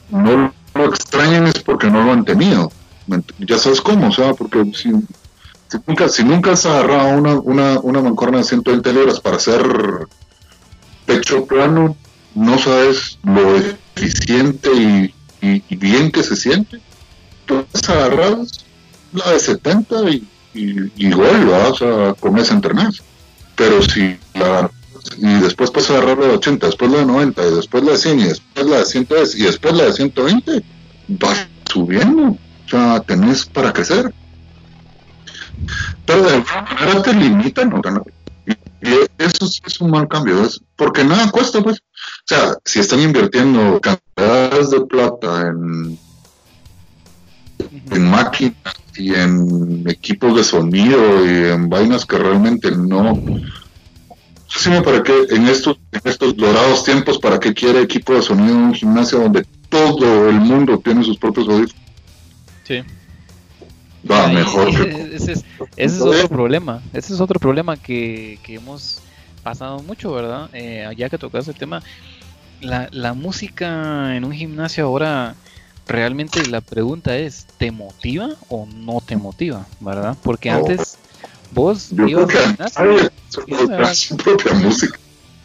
no lo extrañan es porque no lo han tenido. Ya sabes cómo, o sea, porque si, Si nunca, si nunca has agarrado una, una, una mancuerna de ciento veinte libras para hacer pecho plano, no sabes lo eficiente y, y, y bien que se siente. Tú agarras la de setenta y, y, y gol, ¿verdad? O sea, con esa entrenás. Pero si la, y después puedes agarrar la de ochenta, después la de noventa, y después la de cien, y después la de ciento diez, y después la de ciento veinte, vas subiendo. O sea, tenés para crecer. Pero de alguna manera te limitan, ¿no? Y eso sí es un mal cambio, es porque nada cuesta, pues. O sea, si están invirtiendo cantidades de plata en, en máquinas y en equipos de sonido y en vainas que realmente no. Sí, para qué en estos, en estos dorados tiempos, ¿para qué quiere equipo de sonido en un gimnasio donde todo el mundo tiene sus propios audífonos? Sí. Va mejor. Que... Ese es, ese es otro problema. Ese es otro problema que, que hemos pasado mucho, ¿verdad? Eh, ya que tocas el tema, la, la música en un gimnasio ahora, realmente la pregunta es, ¿te motiva o no te motiva? ¿Verdad? Porque no. Antes vos Yo ibas al gimnasio y su propia música.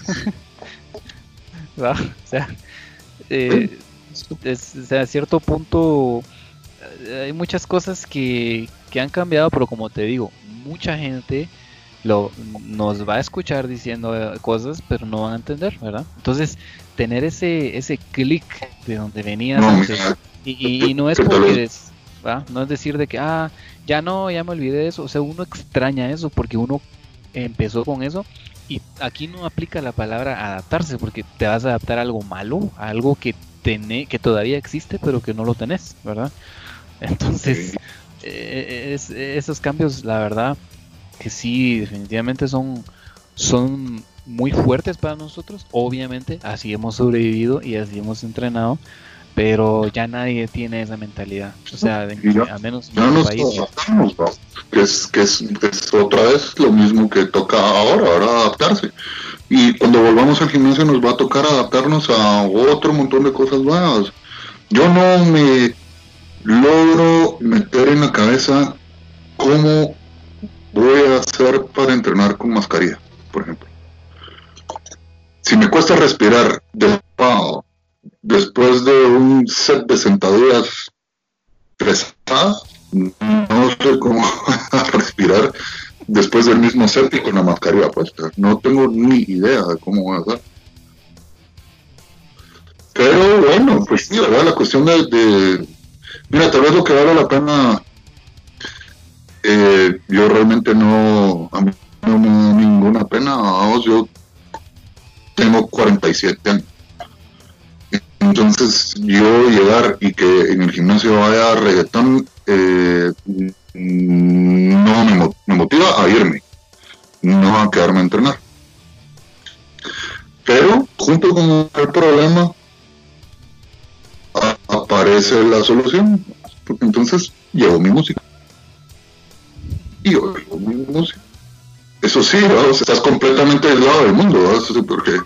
¿Va? O sea, eh, es, o sea, a cierto punto hay muchas cosas que, que han cambiado, pero como te digo, mucha gente lo, nos va a escuchar diciendo cosas, pero no van a entender, ¿verdad? Entonces, tener ese ese clic de donde venías no, antes, y, y, y no es porque es, ¿va? No es decir de que, ah, ya no, ya me olvidé de eso, o sea, uno extraña eso porque uno empezó con eso, y aquí no aplica la palabra adaptarse, porque te vas a adaptar a algo malo, a algo que, tené, que todavía existe, pero que no lo tenés, ¿verdad? Entonces, eh, es, esos cambios, la verdad, que sí, definitivamente son, son muy fuertes para nosotros. Obviamente, así hemos sobrevivido y así hemos entrenado, pero ya nadie tiene esa mentalidad. O sea, de, ya, al menos en nuestro país. Adaptamos, ¿no? Que, es, que es, es otra vez lo mismo que toca ahora, ahora adaptarse. Y cuando volvamos al gimnasio nos va a tocar adaptarnos a otro montón de cosas nuevas. Yo no me logro meter en la cabeza cómo voy a hacer para entrenar con mascarilla, por ejemplo. Si me cuesta respirar despacito después de un set de sentadillas pesadas, no sé cómo respirar después del mismo set y con la mascarilla puesta. No tengo ni idea de cómo voy a hacer. Pero bueno, pues sí, ¿verdad? La cuestión de, de mira, tal vez lo que vale la pena, eh, yo realmente no, a mí no me da ninguna pena, vamos, yo tengo cuarenta y siete años, entonces yo llegar y que en el gimnasio vaya reggaetón, eh, no me, me motiva a irme, no a quedarme a entrenar, pero junto con el problema aparece la solución, porque entonces llevo mi música y yo llevo mi música. Eso sí, ¿no? Estás completamente aislado del mundo, ¿no? Porque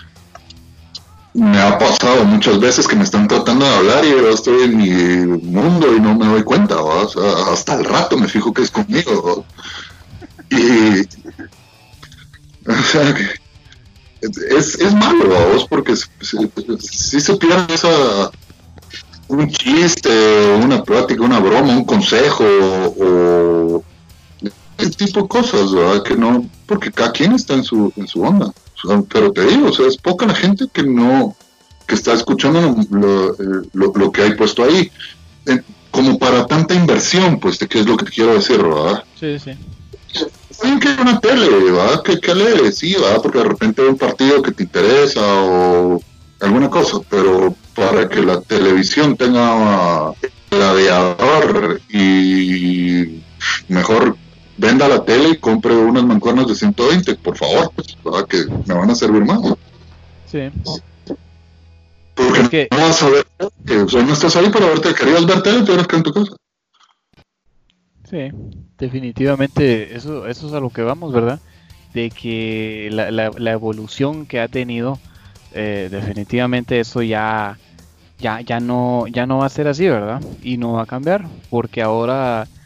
me ha pasado muchas veces que me están tratando de hablar y yo estoy en mi mundo y no me doy cuenta, ¿no? O sea, hasta el rato me fijo que es conmigo, ¿no? Y o sea que es, es malo, ¿no? Porque si, si se pierde esa un chiste, una plática, una broma, un consejo o ese tipo de cosas, ¿verdad? Que no, porque cada quien está en su en su onda, o sea, pero te digo, o sea, es poca la gente que no, que está escuchando lo, lo, lo que hay puesto ahí, eh, como para tanta inversión, pues, de qué es lo que te quiero decir, ¿verdad? Sí, sí. Alguien que una tele, ¿verdad? Que, que lee, sí, ¿verdad? Porque de repente hay un partido que te interesa o alguna cosa, pero para que la televisión tenga gladiador y mejor venda la tele y compre unas mancuernas de ciento veinte, por favor, pues, ¿verdad? Que me van a servir más. Sí. Porque es que no vas a ver, que, o sea, no estás ahí para verte, querías ver tele, te hubieras quedado en tu casa. Sí, definitivamente eso, eso es a lo que vamos, ¿verdad? De que la, la, la evolución que ha tenido, eh, definitivamente eso ya, ya, ya no, ya no va a ser así, ¿verdad? Y no va a cambiar, porque ahora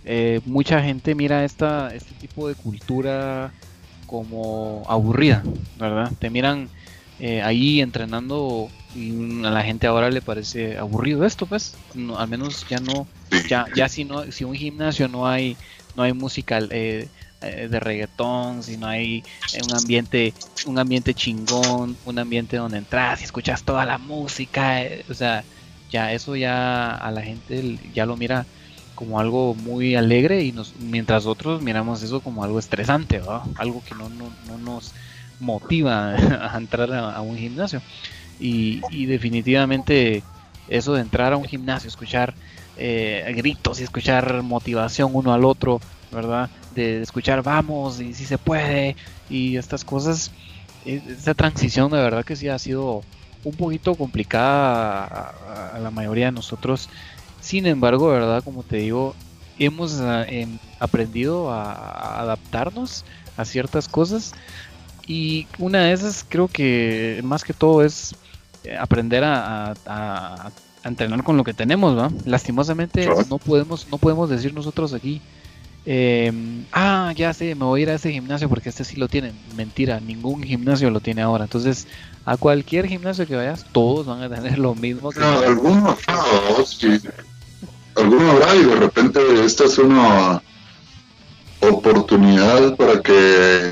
eh, mucha gente mira esta, este tipo de cultura como aburrida, ¿verdad? Te miran eh, ahí entrenando y a la gente ahora le parece aburrido esto, pues, no, al menos ya no, ya, ya si no, si un gimnasio no hay, no hay música eh, eh, de reggaetón, si no hay un ambiente, un ambiente chingón, un ambiente donde entras y escuchas toda la música, eh, o sea, ya eso ya a la gente ya lo mira como algo muy alegre y nos, mientras otros miramos eso como algo estresante, ¿verdad? Algo que no, no, no nos motiva a entrar a, a un gimnasio. Y, y definitivamente eso de entrar a un gimnasio, escuchar eh, gritos y escuchar motivación uno al otro, ¿verdad? De escuchar vamos y si se puede y estas cosas, esa transición de verdad que sí ha sido un poquito complicada a, a la mayoría de nosotros. Sin embargo, ¿verdad? Como te digo, hemos uh, em, aprendido a, a adaptarnos a ciertas cosas y una de esas creo que más que todo es aprender a, a, a, a entrenar con lo que tenemos, ¿va? Lastimosamente no podemos, no podemos decir nosotros aquí eh, ah, ya sé, me voy a ir a ese gimnasio porque este sí lo tienen. Mentira, ningún gimnasio lo tiene ahora. Entonces, a cualquier gimnasio que vayas, todos van a tener lo mismo. Que no, algunos no, sí. Alguno habrá y de repente esta es una oportunidad para que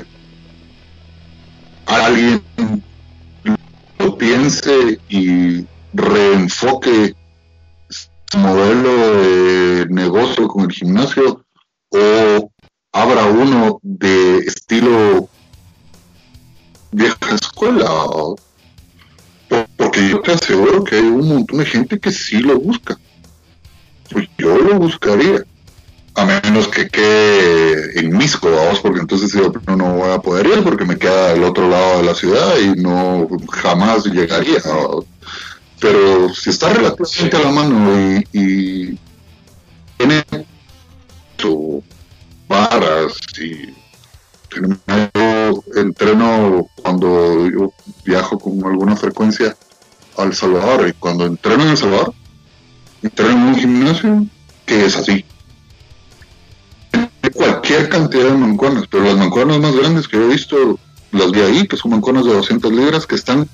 alguien lo piense y reenfoque su modelo de negocio con el gimnasio o abra uno de estilo vieja escuela, porque yo te aseguro que hay un montón de gente que sí lo busca. Pues yo lo buscaría, a menos que quede en Misco, vamos, porque entonces yo no, no voy a poder ir porque me queda al otro lado de la ciudad y no jamás llegaría, ¿no? Pero si está relativamente a la mano y, y tiene su varas y yo entreno cuando yo viajo con alguna frecuencia a El Salvador, y cuando entreno en El Salvador entreno en un gimnasio que es así, cualquier cantidad de mancuernas, pero las mancuernas más grandes que he visto las vi ahí, que son mancuernas de doscientas libras que están,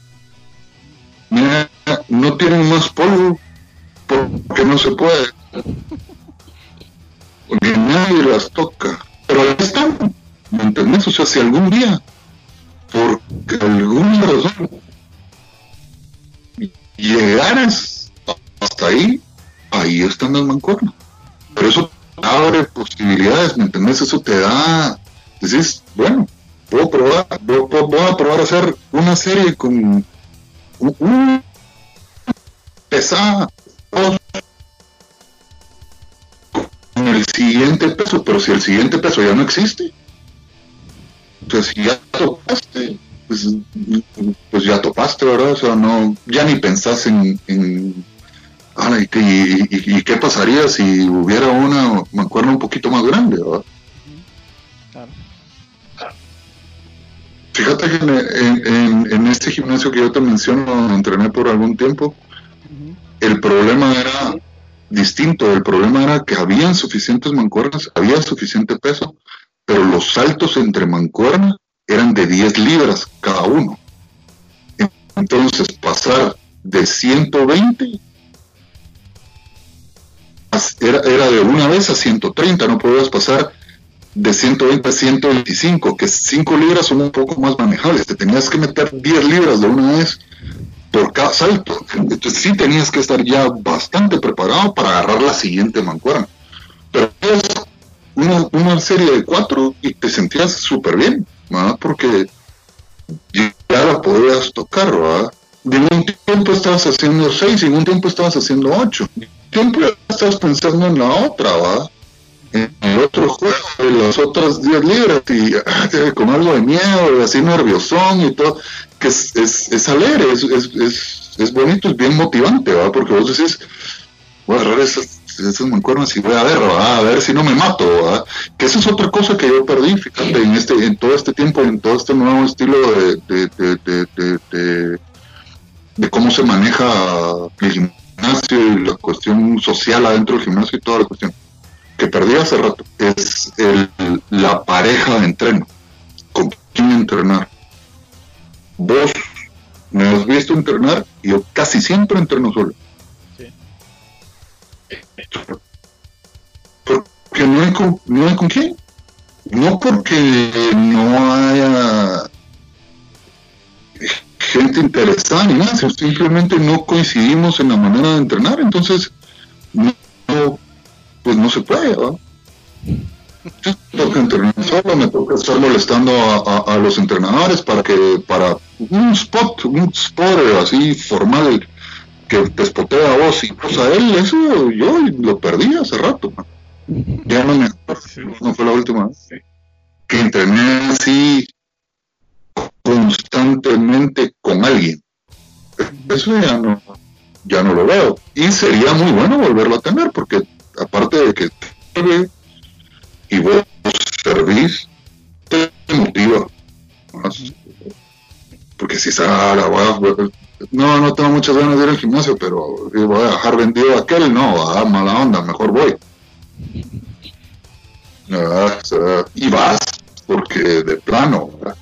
mira, no tienen más polvo porque no se puede, porque nadie las toca, pero ahí están, ¿me entendés? O sea, si algún día por alguna razón llegaras hasta ahí, ahí están las mancuernas, pero eso abre posibilidades, ¿me entendés? Eso te da, decís, bueno, puedo probar, puedo, voy a probar a hacer una serie con un, un pesada con el siguiente peso, pero si el siguiente peso ya no existe, o sea, si ya topaste, pues, pues ya topaste, ¿verdad? O sea, no, ya ni pensás en, en ah, y, y, y, y qué pasaría si hubiera una mancuerna un poquito más grande, ¿verdad? Claro. Fíjate que en, en, en este gimnasio que yo te menciono, donde entrené por algún tiempo, uh-huh. El problema era distinto. El problema era que habían suficientes mancuernas, había suficiente peso, pero los saltos entre mancuernas eran de diez libras cada uno. Entonces pasar de ciento veinte era, era de una vez a ciento treinta, no podías pasar de ciento veinte a ciento veinticinco, que cinco libras son un poco más manejables, te tenías que meter diez libras de una vez por cada salto, entonces sí tenías que estar ya bastante preparado para agarrar la siguiente mancuerna, pero es una, una serie de cuatro y te sentías súper bien, ¿verdad? Porque ya la podías tocar, ¿verdad? De un tiempo estabas haciendo seis y en un tiempo estabas haciendo ocho, siempre estabas pensando en la otra, ¿verdad? En el otro juego, en las otras diez libras y ah, con algo de miedo, así nerviosón y todo, que es, es, es alegre, es, es, es, es bonito, es bien motivante, ¿verdad? Porque vos decís, voy a agarrar esas, esas mancuernas y voy a ver, ¿verdad? A ver si no me mato, ¿verdad? Que esa es otra cosa que yo perdí, fíjate, en este, en todo este tiempo, en todo este nuevo estilo de, de, de, de, de, de, de cómo se maneja el gimnasio y la cuestión social adentro del gimnasio y toda la cuestión. Que perdí hace rato, es el, la pareja de entreno, con quién entrenar. Vos me has visto entrenar y yo casi siempre entreno solo. Sí. Porque no hay con, no hay con quién. No porque no haya gente interesada ni nada, simplemente no coincidimos en la manera de entrenar, entonces no, pues no se puede, ¿verdad? Yo tengo que entrenar solo, me toca estar molestando a, a, a los entrenadores para que para un spot, un spotter así formal que te spotea a vos y pues a él, eso yo lo perdí hace rato, ¿no? Ya no me no fue la última vez que entrené así constantemente con alguien. Eso ya no ya no lo veo y sería muy bueno volverlo a tener porque aparte de que te y vos servís te motiva más. Porque si ahora voy no no tengo muchas ganas de ir al gimnasio pero voy a dejar vendido aquel, no, a mala onda, mejor voy. Ah, o sea, y vas porque de plano, ¿verdad?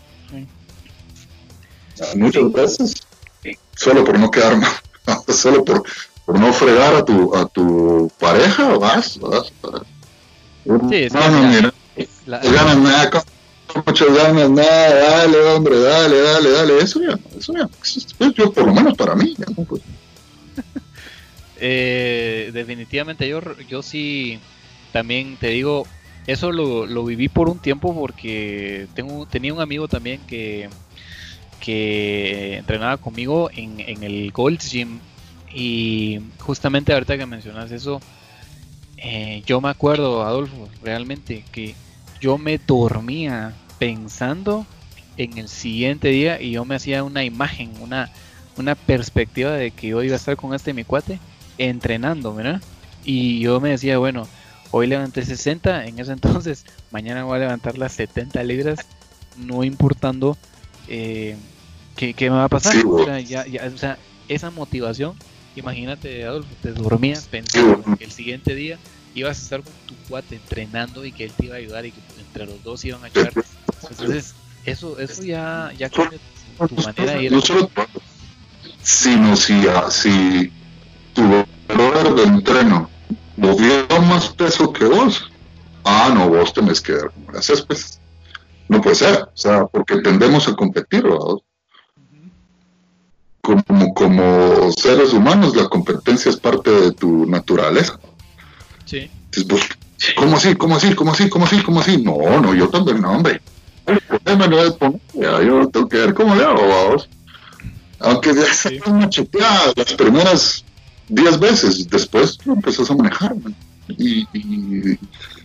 Sí. Muchas veces solo por no quedar mal, solo por, por no fregar a tu a tu pareja vas, vas, vas. Sí, es no, que no, la, mira, la, ganas nada, con muchas ganas nada, dale hombre, dale, dale, dale, eso ya, eso ya, pues yo por lo menos para mí, ya, pues. eh, definitivamente yo yo sí también te digo. Eso lo, lo viví por un tiempo porque tengo, tenía un amigo también que, que entrenaba conmigo en, en el Gold's Gym y justamente ahorita que mencionas eso, eh, yo me acuerdo, Adolfo, realmente que yo me dormía pensando en el siguiente día y yo me hacía una imagen, una, una perspectiva de que yo iba a estar con este mi cuate entrenando, ¿verdad? Y yo me decía, bueno, hoy levanté sesenta, en ese entonces, mañana voy a levantar las setenta libras, no importando eh, qué, qué me va a pasar. Sí, o sea, ya, ya, o sea, esa motivación, imagínate, Adolfo, te dormías pensando que el siguiente día ibas a estar con tu cuate entrenando y que él te iba a ayudar y que entre los dos iban a echar. Entonces, eso eso ya, ya cambia tu, tu manera de ir. No solo sino si, si tu valor de entreno movió más peso que vos, ah, no, vos tenés que ver como las céspedes. No puede ser, o sea, porque tendemos a competir, ¿verdad? Como, como seres humanos, la competencia es parte de tu naturaleza. Sí. Entonces, vos, ¿cómo así? ¿Cómo así? ¿Cómo así? ¿Cómo así? ¿Cómo así? No, no, yo también, no, hombre. Me lo voy a poner, ya, yo tengo que ver cómo le hago, vamos. Aunque ya se sí. Una chupeada las primeras diez veces, después lo empezás a manejar, man. Y, y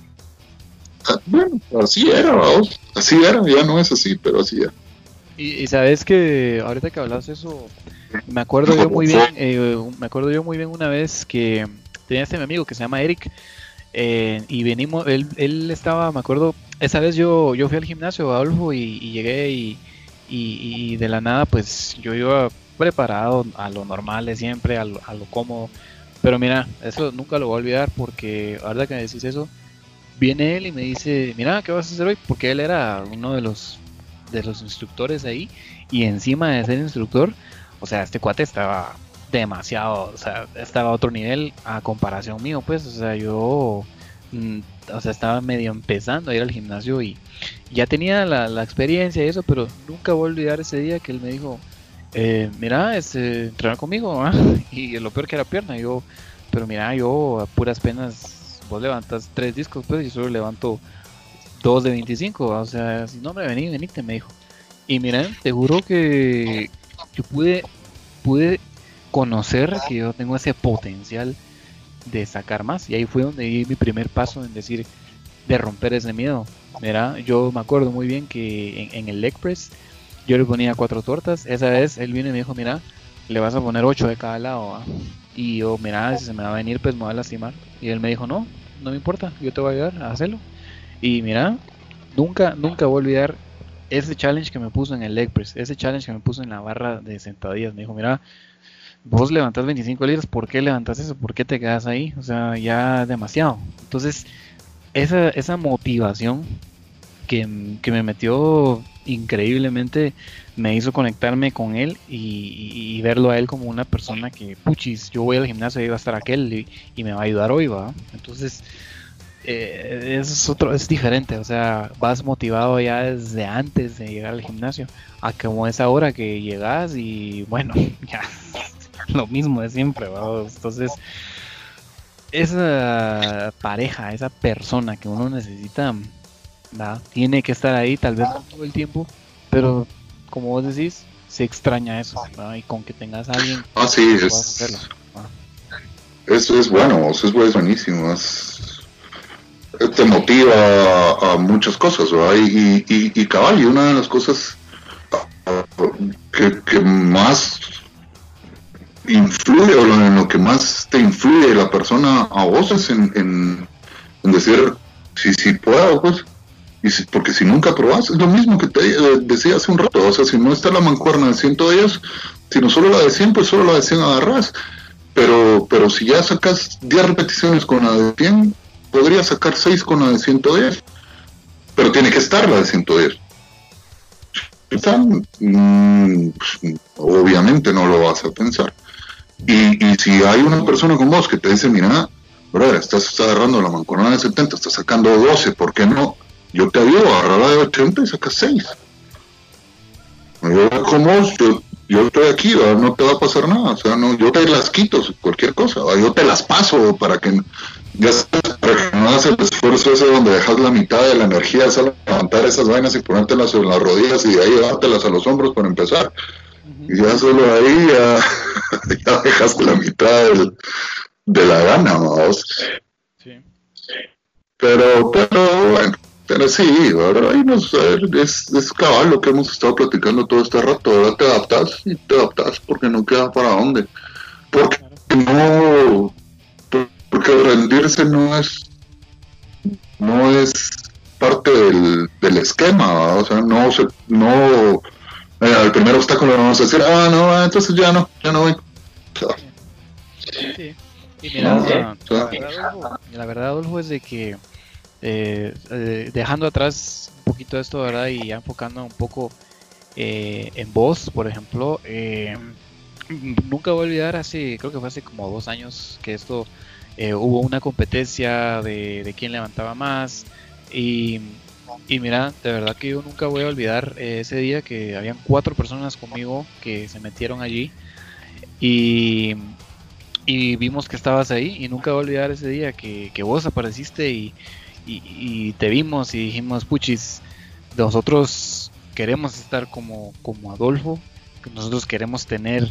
bueno, así era, vamos, así era, ya no es así, pero así era. Y, y sabes que ahorita que hablas eso, me acuerdo yo muy bien, eh, me acuerdo yo muy bien una vez que tenía este mi amigo que se llama Eric, eh, y venimos, él, él estaba, me acuerdo, esa vez yo, yo fui al gimnasio, Adolfo, y, y llegué y, y, y de la nada, pues yo iba preparado a lo normal de siempre, a lo, a lo cómodo, pero mira, eso nunca lo voy a olvidar porque ahora que me decís eso, viene él y me dice, mira, ¿qué vas a hacer hoy? Porque él era uno de los de los instructores ahí y encima de ser instructor, o sea, este cuate estaba demasiado, o sea, estaba a otro nivel a comparación mío, pues, o sea, yo, mm, o sea, estaba medio empezando a ir al gimnasio y ya tenía la, la experiencia y eso, pero nunca voy a olvidar ese día que él me dijo, eh, mira, este, entrenar conmigo, ¿eh? Y lo peor que era pierna, yo, pero mira, yo a puras penas, vos levantas tres discos, pues, y solo levanto dos de veinticinco, o sea, si no me vení, venite, me dijo. Y mira, te juro que yo pude, pude conocer que yo tengo ese potencial de sacar más, y ahí fue donde di mi primer paso en decir, de romper ese miedo. Mira, yo me acuerdo muy bien que en, en el leg press yo le ponía cuatro tortas, esa vez él vino y me dijo, mira, le vas a poner ocho de cada lado, ¿eh? Y yo, mira, si se me va a venir, pues me va a lastimar. Y él me dijo, no, no me importa, yo te voy a ayudar a hacerlo. Y mira, nunca, nunca voy a olvidar ese challenge que me puso en el leg press, ese challenge que me puso en la barra de sentadillas. Me dijo, mira, vos levantás veinticinco libras, ¿por qué levantas eso? ¿Por qué te quedas ahí? O sea, ya demasiado. Entonces, esa, esa motivación que, que me metió increíblemente, me hizo conectarme con él y, y verlo a él como una persona que, puchis, yo voy al gimnasio y va a estar aquel y, y me va a ayudar hoy, va. Entonces, eh, es otro, es diferente, o sea, vas motivado ya desde antes de llegar al gimnasio, a como es ahora que llegas y bueno, ya lo mismo de siempre, ¿va? Entonces, esa pareja, esa persona que uno necesita, ¿va? Tiene que estar ahí, tal vez no todo el tiempo, pero como vos decís, se extraña eso, ¿va? Y con que tengas a alguien, Ah, sí, puedas es, hacerlo, ¿va? eso es bueno, eso es buenísimo, es, te motiva a, a muchas cosas, ¿verdad? Y, y, y cabal, y una de las cosas que, que más influye, o en lo que más te influye la persona a vos es en, en, en decir, si sí, sí puedo, pues, y si, porque si nunca probás, es lo mismo que te eh, decía hace un rato, o sea, si no está la mancuerna de ciento diez, sino solo la de cien, pues solo la de cien agarrás, pero, pero si ya sacas diez repeticiones con la de cien, podrías sacar seis con la de ciento diez, pero tiene que estar la de ciento diez. Mm, pues, obviamente no lo vas a pensar. Y, y si hay una persona con vos que te dice, mira, brother, estás agarrando la mancuerna de setenta, estás sacando doce, ¿por qué no? Yo te ayudo a agarrar la de ochenta y sacas seis. Yo con vos, yo, yo estoy aquí, ¿verdad? No te va a pasar nada, o sea, no, yo te las quito, cualquier cosa, ¿verdad? Yo te las paso para que ya sabes, para que no hagas el esfuerzo ese donde dejas la mitad de la energía solo levantar esas vainas y ponértelas sobre las rodillas y de ahí llevártelas a los hombros para empezar. Uh-huh. Y ya solo ahí ya, ya dejaste la mitad del, de la gana, vamos. Sí. Pero, pero bueno, pero sí, ahora ahí nos, es, es cabal lo que hemos estado platicando todo este rato, ahora te adaptas y te adaptas porque no queda para dónde. Porque no, porque rendirse no es, no es parte del, del esquema, ¿verdad? O sea, no se, no, eh, al primer obstáculo no vamos a decir, ah, no, entonces ya no, ya no voy. O sea, sí. Y mira, no, la, o sea, la, verdad, Adolfo, la verdad, Adolfo, es de que eh, eh, dejando atrás un poquito esto, ¿verdad? Y ya enfocando un poco eh, en vos, por ejemplo, eh, nunca voy a olvidar, hace, creo que fue hace como dos años que esto, eh, hubo una competencia de, de quién levantaba más y, y mira, de verdad que yo nunca voy a olvidar eh, ese día que habían cuatro personas conmigo que se metieron allí y... y vimos que estabas ahí y nunca voy a olvidar ese día que, que vos apareciste y, y, y te vimos y dijimos, puchis, nosotros queremos estar como, como Adolfo, nosotros queremos tener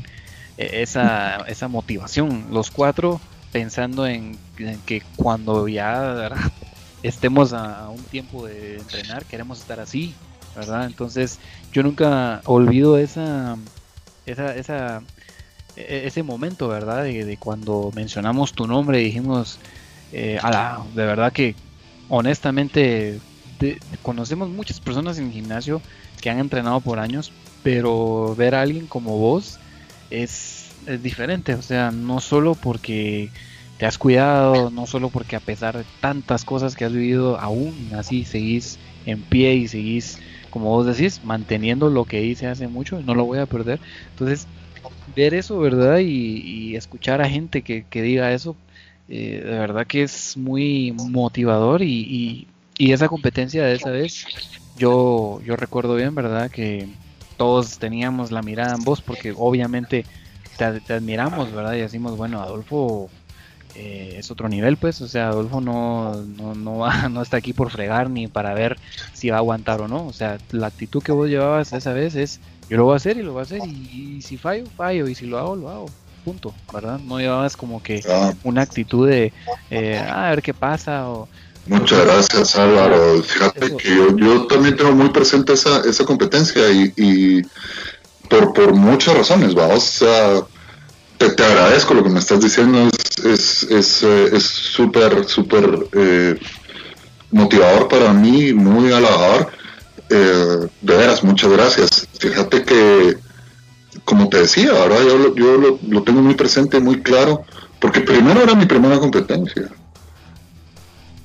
esa, esa motivación, los cuatro pensando en, en que cuando ya, ¿verdad?, estemos a, a un tiempo de entrenar, queremos estar así, ¿verdad? Entonces yo nunca olvido esa esa, esa ese momento, ¿verdad? De, de cuando mencionamos tu nombre y dijimos, eh, ala, de verdad que honestamente de, conocemos muchas personas en el gimnasio que han entrenado por años, pero ver a alguien como vos es, es diferente, o sea, no solo porque te has cuidado, no solo porque a pesar de tantas cosas que has vivido, aún así seguís en pie y seguís, como vos decís, manteniendo lo que hice hace mucho, no lo voy a perder. Entonces, ver eso, ¿verdad? Y, y escuchar a gente que, que diga eso, eh, de verdad que es muy motivador y, y, y esa competencia de esa vez, yo, yo recuerdo bien, ¿verdad? Que todos teníamos la mirada en vos porque obviamente te, te admiramos, ¿verdad? Y decimos, bueno, Adolfo eh, es otro nivel, pues, o sea, Adolfo no, no, no, va, no está aquí por fregar ni para ver si va a aguantar o no, o sea, la actitud que vos llevabas esa vez es, yo lo voy a hacer y lo voy a hacer y, y si fallo, fallo y si lo hago, lo hago, punto, ¿verdad? No llevabas como que una actitud de eh, ah, a ver qué pasa o... Muchas gracias, Álvaro. Fíjate eso, que yo, yo también tengo muy presente esa, esa competencia y, y por, por muchas razones, vamos, o sea, te, te agradezco lo que me estás diciendo, es es es súper, súper eh, motivador para mí, muy halagador. Eh, de veras, muchas gracias. Fíjate que, como te decía, ahora yo, lo, yo lo, lo tengo muy presente, muy claro, porque primero era mi primera competencia.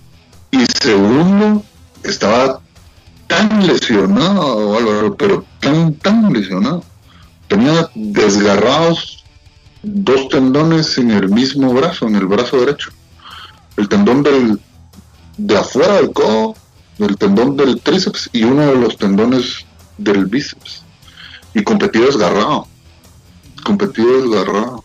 Y segundo, estaba tan lesionado, Álvaro, pero tan, tan lesionado. Tenía desgarrados dos tendones en el mismo brazo, en el brazo derecho. El tendón del, de afuera del codo, el tendón del tríceps y uno de los tendones del bíceps. Y competí desgarrado. Competí desgarrado.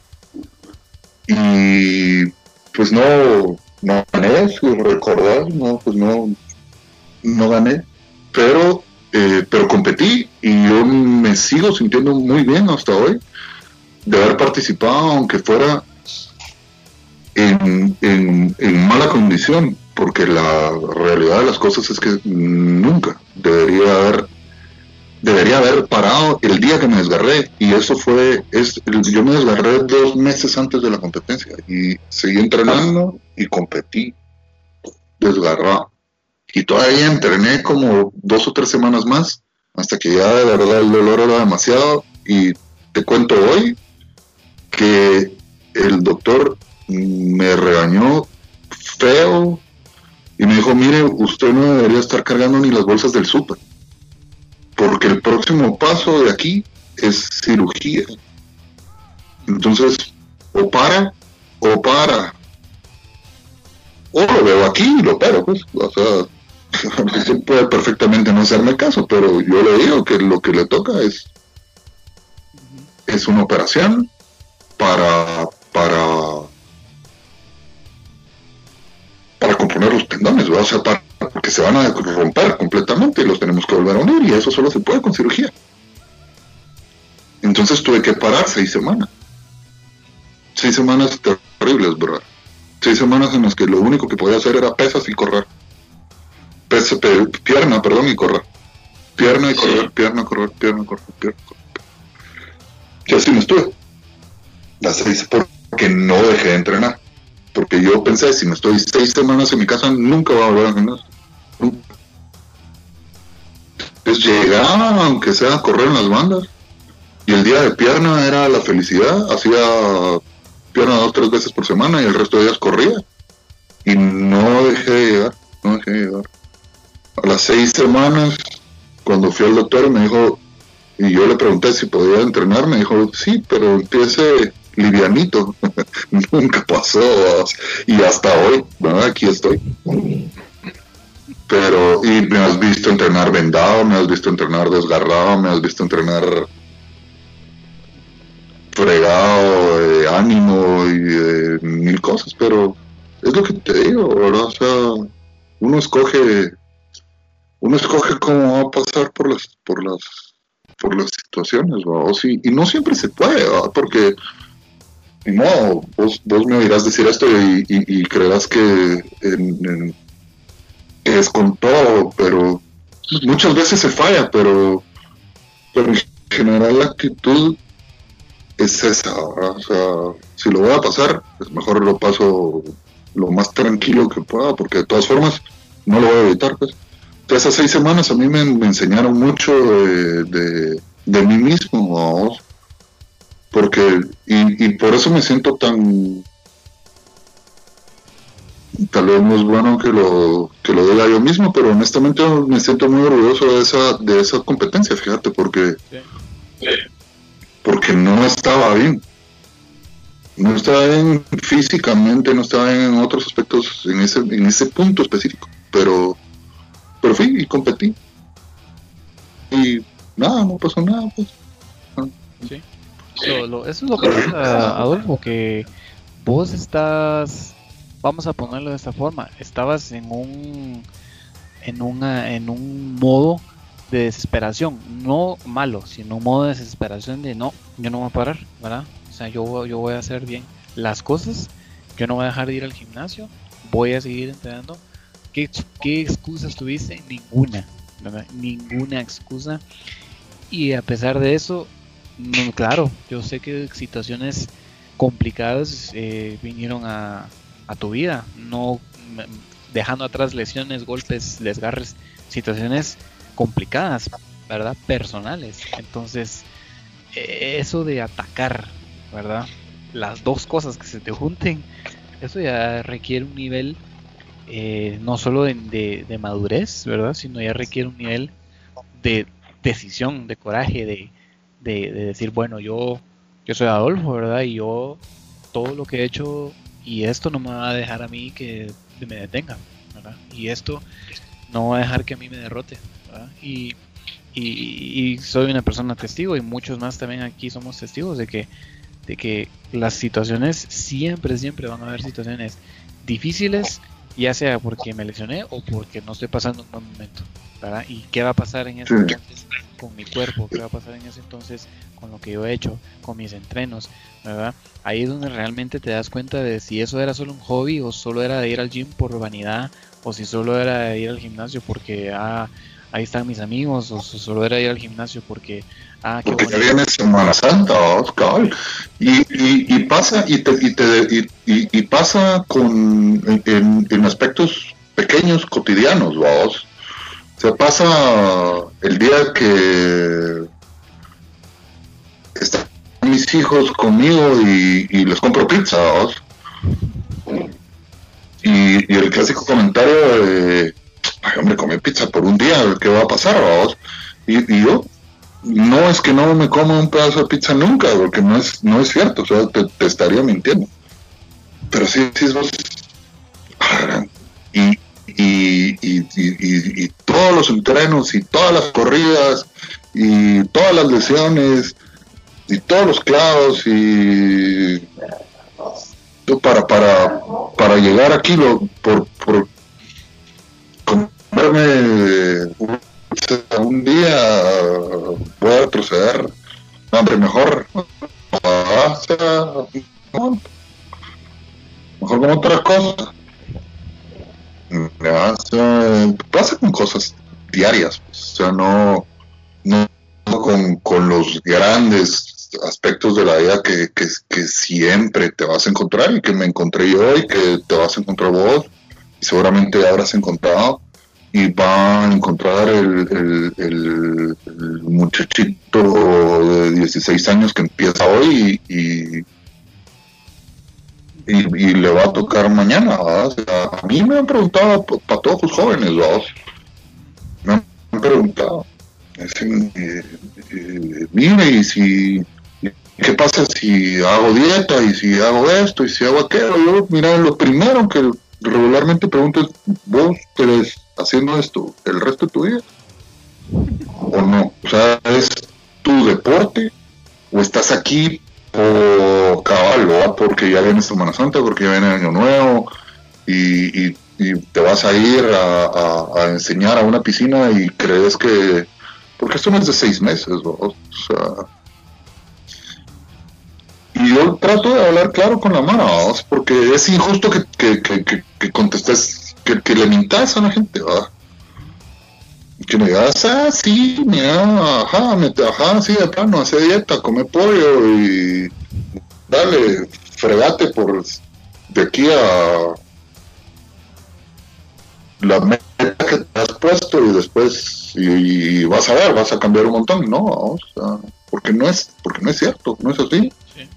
Y pues no, no gané, si recordar, no, pues no, no gané. Pero, eh, pero competí y yo me sigo sintiendo muy bien hasta hoy de haber participado, aunque fuera en, en, en mala condición, porque la realidad de las cosas es que nunca debería haber debería haber parado el día que me desgarré, y eso fue, es, yo me desgarré dos meses antes de la competencia y seguí entrenando y competí desgarrado. Y todavía entrené como dos o tres semanas más, hasta que ya de verdad el dolor era demasiado. Y te cuento hoy que el doctor me regañó feo y me dijo, mire, usted no debería estar cargando ni las bolsas del súper, porque el próximo paso de aquí es cirugía. Entonces, o para, o para. O lo veo aquí y lo opero, pues. O sea, se puede perfectamente no hacerme caso, pero yo le digo que lo que le toca es es una operación para para para componer los tendones, ¿verdad? O sea, para, porque se van a romper completamente y los tenemos que volver a unir, y eso solo se puede con cirugía. Entonces tuve que parar seis semanas. Seis semanas terribles, bro. Seis semanas en las que lo único que podía hacer era pesas y correr. Pesa, pe, pierna, perdón, y correr. Pierna y correr, pierna, correr, pierna, correr, pierna, correr. Y así me estuve. Las seis, porque no dejé de entrenar. Porque yo pensé, si me estoy seis semanas en mi casa, nunca voy a volver a entrenar. Nunca. Entonces llegaba, aunque sea a correr en las bandas. Y el día de pierna era la felicidad. Hacía pierna dos, tres veces por semana y el resto de días corría. Y no dejé de llegar, no dejé de llegar. A las seis semanas, cuando fui al doctor, me dijo, y yo le pregunté si podía entrenar, me dijo, sí, pero empiece livianito. Nunca pasó, y hasta hoy, ¿verdad? Aquí estoy. Pero, y me has visto entrenar vendado, me has visto entrenar desgarrado, me has visto entrenar fregado de ánimo y de mil cosas, pero es lo que te digo, ¿verdad? O sea, uno escoge, uno escoge cómo va a pasar por las, por las, por las situaciones, ¿verdad? O sí, y no siempre se puede, ¿verdad? Porque no, vos, vos me oirás decir esto y, y, y creerás que en, en, es con todo, pero muchas veces se falla, pero, pero en general la actitud es esa, ¿verdad? O sea, si lo voy a pasar, pues mejor lo paso lo más tranquilo que pueda, porque de todas formas no lo voy a evitar, pues. Entonces, esas seis semanas a mí me, me enseñaron mucho de, de, de mí mismo, ¿no? Porque, y, y por eso me siento tan, tal vez no es bueno que lo, que lo diga yo mismo, pero honestamente me siento muy orgulloso de esa, de esa competencia, fíjate, porque, sí. porque no estaba bien. No estaba bien físicamente, no estaba bien en otros aspectos, en ese, en ese punto específico, pero, pero fui y competí. Y nada, no pasó nada, pues. Sí. Lo, lo, eso es lo que pasa, Adolfo, que vos estás, vamos a ponerlo de esta forma, estabas en un, en una, en un modo de desesperación, no malo, sino un modo de desesperación de no, yo no voy a parar, ¿verdad? O sea, yo, yo voy a hacer bien las cosas, yo no voy a dejar de ir al gimnasio, voy a seguir entrenando. ¿Qué, qué excusas tuviste? Ninguna, ¿verdad? Ninguna excusa. Y a pesar de eso, no, claro, yo sé que situaciones complicadas eh, vinieron a, a tu vida, no dejando atrás lesiones, golpes, desgarres, situaciones complicadas, ¿verdad? Personales. Entonces, eh, eso de atacar, ¿verdad? Las dos cosas que se te junten, eso ya requiere un nivel eh, no solo de, de, de madurez, ¿verdad? Sino ya requiere un nivel de decisión, de coraje, de, de, de decir, bueno, yo, yo soy Adolfo, ¿verdad? Y yo todo lo que he hecho y esto no me va a dejar a mí que me detenga, ¿verdad? Y esto no va a dejar que a mí me derrote, ¿verdad? Y, y, y soy una persona testigo y muchos más también aquí somos testigos de que, de que las situaciones siempre, siempre van a haber situaciones difíciles, ya sea porque me lesioné o porque no estoy pasando un buen momento, ¿verdad? ¿Y qué va a pasar en ese entonces con mi cuerpo? ¿Qué va a pasar en ese entonces con lo que yo he hecho, con mis entrenos, ¿verdad? Ahí es donde realmente te das cuenta de si eso era solo un hobby o solo era de ir al gym por vanidad, o si solo era de ir al gimnasio porque ah, ahí están mis amigos, o si solo era ir al gimnasio porque ah, qué porque bonito. ya viene Semana Santa, Oscar, y, y, y pasa y te, y, te, y, y, y pasa con en, en aspectos pequeños cotidianos, vos. Se pasa el día que están mis hijos conmigo y, y les compro pizza, vos. Y, y el clásico comentario de, ay, hombre, comí pizza por un día, ¿qué va a pasar, vos? Y, y yo, no es que no me coma un pedazo de pizza nunca, porque no es no es cierto, o sea, te, te estaría mintiendo. Pero sí, sí, vos, y, y, y, y, y, y todos los entrenos, y todas las corridas, y todas las lesiones, y todos los clavos, y para para para llegar aquí lo, por por comerme un día voy a retroceder. Hombre, mejor mejor con otras cosas. Ya, o sea, pasa con cosas diarias, o sea, no no con, con los grandes aspectos de la vida que, que, que siempre te vas a encontrar, y que me encontré yo y que te vas a encontrar vos, y seguramente ya habrás encontrado, y va a encontrar el, el, el, el muchachito de dieciséis años que empieza hoy y, y, y, y le va a tocar mañana, ¿verdad? O sea, a mí me han preguntado para todos los jóvenes, ¿verdad? Me han preguntado, dicen, eh, eh, mire, y si, ¿qué pasa si hago dieta, y si hago esto, y si hago aquello? Yo, mira, lo primero que regularmente pregunto es, ¿vos querés haciendo esto el resto de tu vida o no? O sea, ¿es tu deporte o estás aquí por cabal, ¿verdad? Porque ya viene Semana Santa, porque ya viene Año Nuevo, y, y, y te vas a ir a, a, a enseñar a una piscina y crees que, porque esto no es de seis meses, ¿verdad? O sea, y yo trato de hablar claro con la mano, ¿verdad? Porque es injusto que, que, que, que, que contestes, que, que le mintas a la gente, ¿verdad? Que me digas, ah, sí, mira, ajá, me, ajá, sí, de plano, hace dieta, come pollo y dale, fregate por de aquí a la meta que te has puesto, y después y, y vas a ver, vas a cambiar un montón, no, o sea, porque no es, porque no es cierto, no es así. Sí.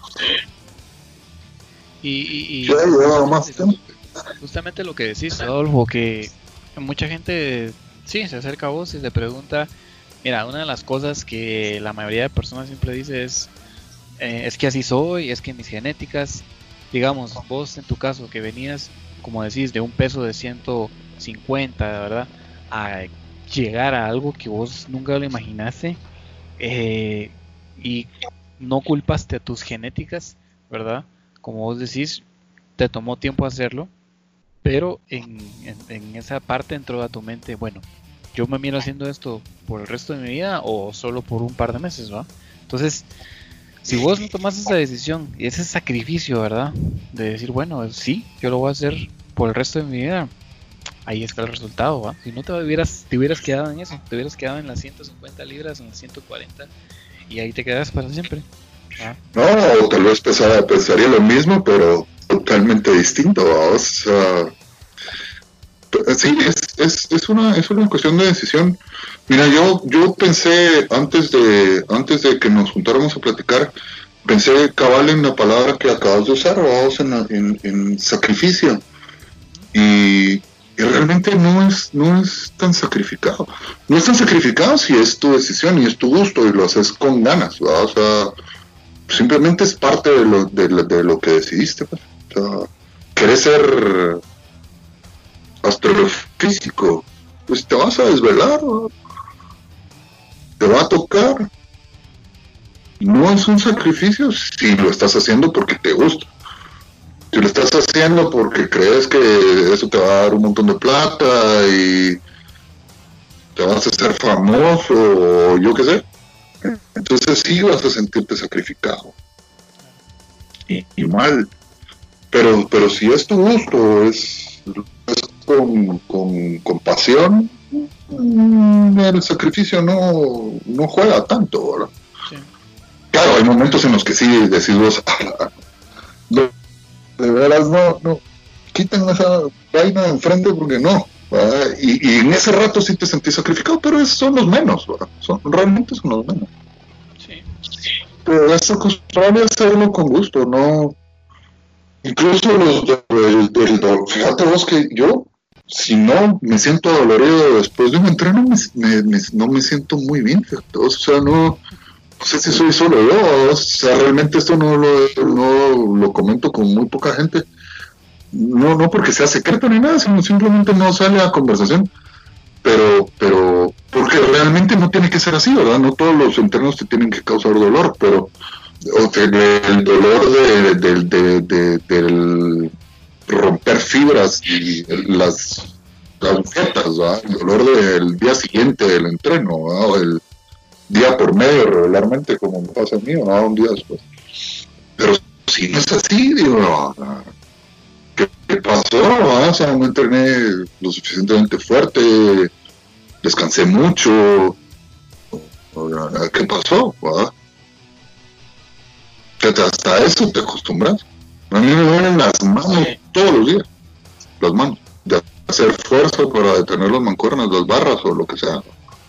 Y, y, y ya lleva más tiempo. Justamente lo que decís, Adolfo, que mucha gente sí se acerca a vos y te pregunta, mira, una de las cosas que la mayoría de personas siempre dice es eh, es que así soy, es que mis genéticas, digamos, vos en tu caso que venías, como decís, de un peso de ciento cincuenta, ¿verdad? A llegar a algo que vos nunca lo imaginaste, eh, y no culpaste a tus genéticas, ¿verdad? Como vos decís, te tomó tiempo hacerlo, pero en, en, en esa parte entró a tu mente, bueno, yo me miro haciendo esto por el resto de mi vida o solo por un par de meses, ¿va? Entonces, si vos no tomás esa decisión y ese sacrificio, ¿verdad? De decir, bueno, sí, yo lo voy a hacer por el resto de mi vida, ahí está el resultado, ¿va? Si no te hubieras, te hubieras quedado en eso, te hubieras quedado en las ciento cincuenta libras, en las ciento cuarenta, y ahí te quedas para siempre, ¿va? No, tal vez pensara, pensaría lo mismo, pero totalmente distinto, ¿va? O sea, sí, es, es, es una es una cuestión de decisión. Mira, yo yo pensé antes de antes de que nos juntáramos a platicar, pensé cabal en la palabra que acabas de usar, vamos, en, en, en sacrificio. Y, y realmente no es, no es tan sacrificado. No es tan sacrificado si es tu decisión y es tu gusto y lo haces con ganas, ¿verdad? O sea, simplemente es parte de lo, de, de lo que decidiste, pues. O sea, querés ser astrofísico, pues te vas a desvelar, ¿no? Te va a tocar. No es un sacrificio si lo estás haciendo porque te gusta. Si lo estás haciendo porque crees que eso te va a dar un montón de plata y te vas a hacer famoso o yo qué sé, entonces sí vas a sentirte sacrificado y, y mal. Pero, pero si es tu gusto, es, es con, con, con pasión, el sacrificio no, no juega tanto, ¿verdad? Sí. Claro, hay momentos en los que sí decís vos, ah, no, de veras no, no, quiten esa vaina de enfrente porque no, y, y en ese rato sí te sentís sacrificado, pero es, son los menos, ¿verdad? Son, realmente son los menos. Sí. Pero es acostumbrable a hacerlo con gusto, no. Incluso los del, del, del, fíjate vos que yo, si no me siento dolorido después de un entreno, me, me, me, no me siento muy bien, fíjate vos, o sea, no, no sé si soy solo yo, o sea, realmente esto no lo, no lo comento con muy poca gente, no, no porque sea secreto ni nada, sino simplemente no sale a conversación, pero, pero, porque realmente no tiene que ser así, ¿verdad? No todos los entrenos te tienen que causar dolor, pero o sea, el dolor de, de, de, de, del romper fibras y las agujetas, ¿verdad? El dolor del día siguiente del entreno, ¿verdad? O el día por medio regularmente, como me pasa a mí, o no, un día después. Pero si no es así, digo, ¿qué, qué pasó? ¿verdad? O sea, no entrené lo suficientemente fuerte, descansé mucho, ¿qué pasó? ¿verdad? Que hasta eso te acostumbras. A mí me duelen las manos todos los días, las manos, de hacer fuerza para detener las mancuernas, las barras o lo que sea.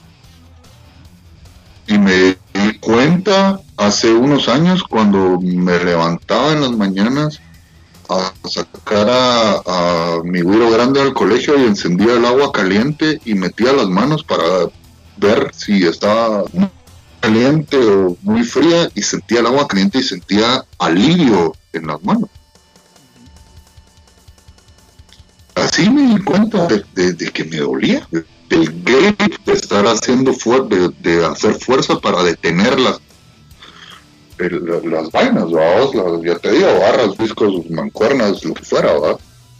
Y me di cuenta hace unos años cuando me levantaba en las mañanas a sacar a, a mi güiro grande al colegio y encendía el agua caliente y metía las manos para ver si estaba caliente o muy fría y sentía el agua caliente y sentía alivio en las manos. Así me di cuenta de, de, de que me dolía, de, del grip de estar haciendo fuer de, de hacer fuerza para detener las, el, las vainas, ¿verdad? Las, ya te digo, barras, discos, mancuernas, lo que fuera, ¿verdad?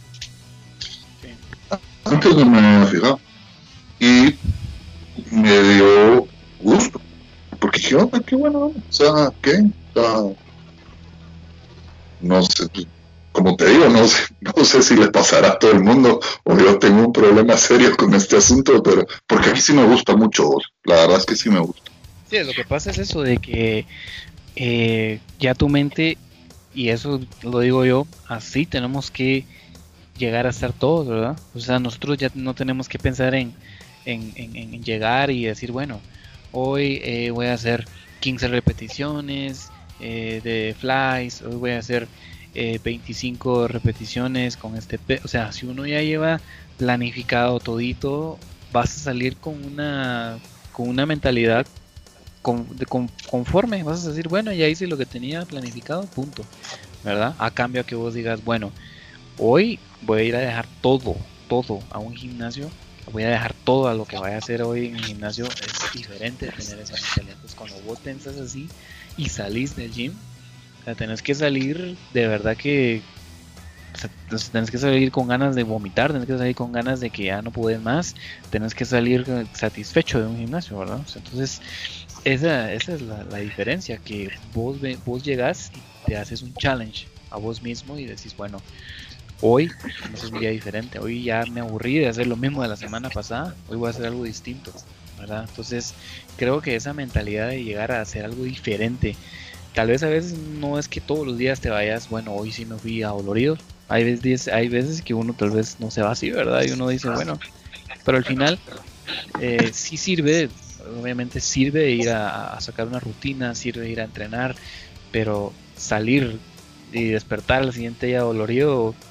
Sí. Antes no me había fijado y me dio gusto. Porque dije, oh, qué bueno, o sea, ¿qué? O sea, no sé, como te digo, no sé, no sé si le pasará a todo el mundo o yo tengo un problema serio con este asunto, pero porque a mí sí me gusta mucho, la verdad es que sí me gusta. Sí, lo que pasa es eso de que eh, ya tu mente, y eso lo digo yo, así tenemos que llegar a ser todos, ¿verdad? O sea, nosotros ya no tenemos que pensar en, en, en, en llegar y decir, bueno, hoy eh, voy a hacer quince repeticiones eh, de flies, hoy voy a hacer eh, veinticinco repeticiones con este pe o sea, si uno ya lleva planificado todito, vas a salir con una con una mentalidad con, de, con, conforme, vas a decir, bueno, ya hice lo que tenía planificado, punto, ¿verdad? A cambio a que vos digas, bueno, hoy voy a ir a dejar todo, todo a un gimnasio, voy a dejar todo a lo que vaya a hacer hoy en el gimnasio. Es diferente tener esa mentalidad. Pues cuando vos pensás así y salís del gym, o sea, tenés que salir de verdad que, o sea, tenés que salir con ganas de vomitar, tenés que salir con ganas de que ya no puedes más, tenés que salir satisfecho de un gimnasio, ¿verdad? O sea, entonces esa, esa es la, la diferencia, que vos, vos llegás y te haces un challenge a vos mismo y decís, bueno, hoy es un día diferente, hoy ya me aburrí de hacer lo mismo de la semana pasada, hoy voy a hacer algo distinto, ¿verdad? Entonces creo que esa mentalidad de llegar a hacer algo diferente, tal vez a veces no es que todos los días te vayas, bueno, hoy sí me fui adolorido, hay veces, hay veces que uno tal vez no se va así, ¿verdad? Y uno dice, bueno, pero al final eh, sí sirve, obviamente sirve de ir a, a sacar una rutina, sirve de ir a entrenar, pero salir y despertar al siguiente día dolorido,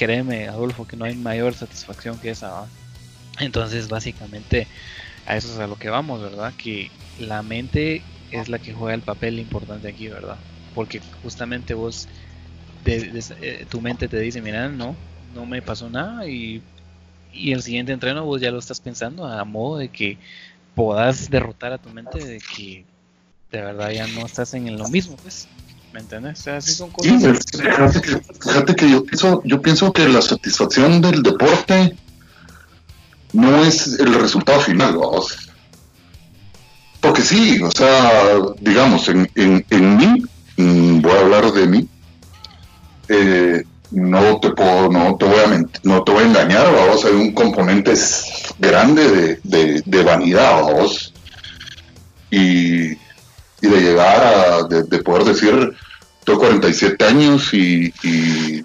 créeme, Adolfo, que no hay mayor satisfacción que esa, ¿va? Entonces, básicamente, a eso es a lo que vamos, ¿verdad? Que la mente es la que juega el papel importante aquí, ¿verdad? Porque justamente vos, de, de, eh, tu mente te dice, mira, no, no me pasó nada, y, y el siguiente entreno vos ya lo estás pensando a modo de que puedas derrotar a tu mente, de que de verdad ya no estás en lo mismo, pues, ¿me entiendes? O sea, así son Sí, cosas. fíjate que, fíjate que yo pienso, yo pienso que la satisfacción del deporte no es el resultado final, vamos. Porque sí, o sea, digamos, en, en, en mí, mm, voy a hablar de mí, eh, no te puedo, no te voy a mentir, no te voy a engañar, vamos, hay un componente grande de, de, de vanidad, vamos, y, y de llegar a, de, de poder decir, tengo cuarenta y siete años y, y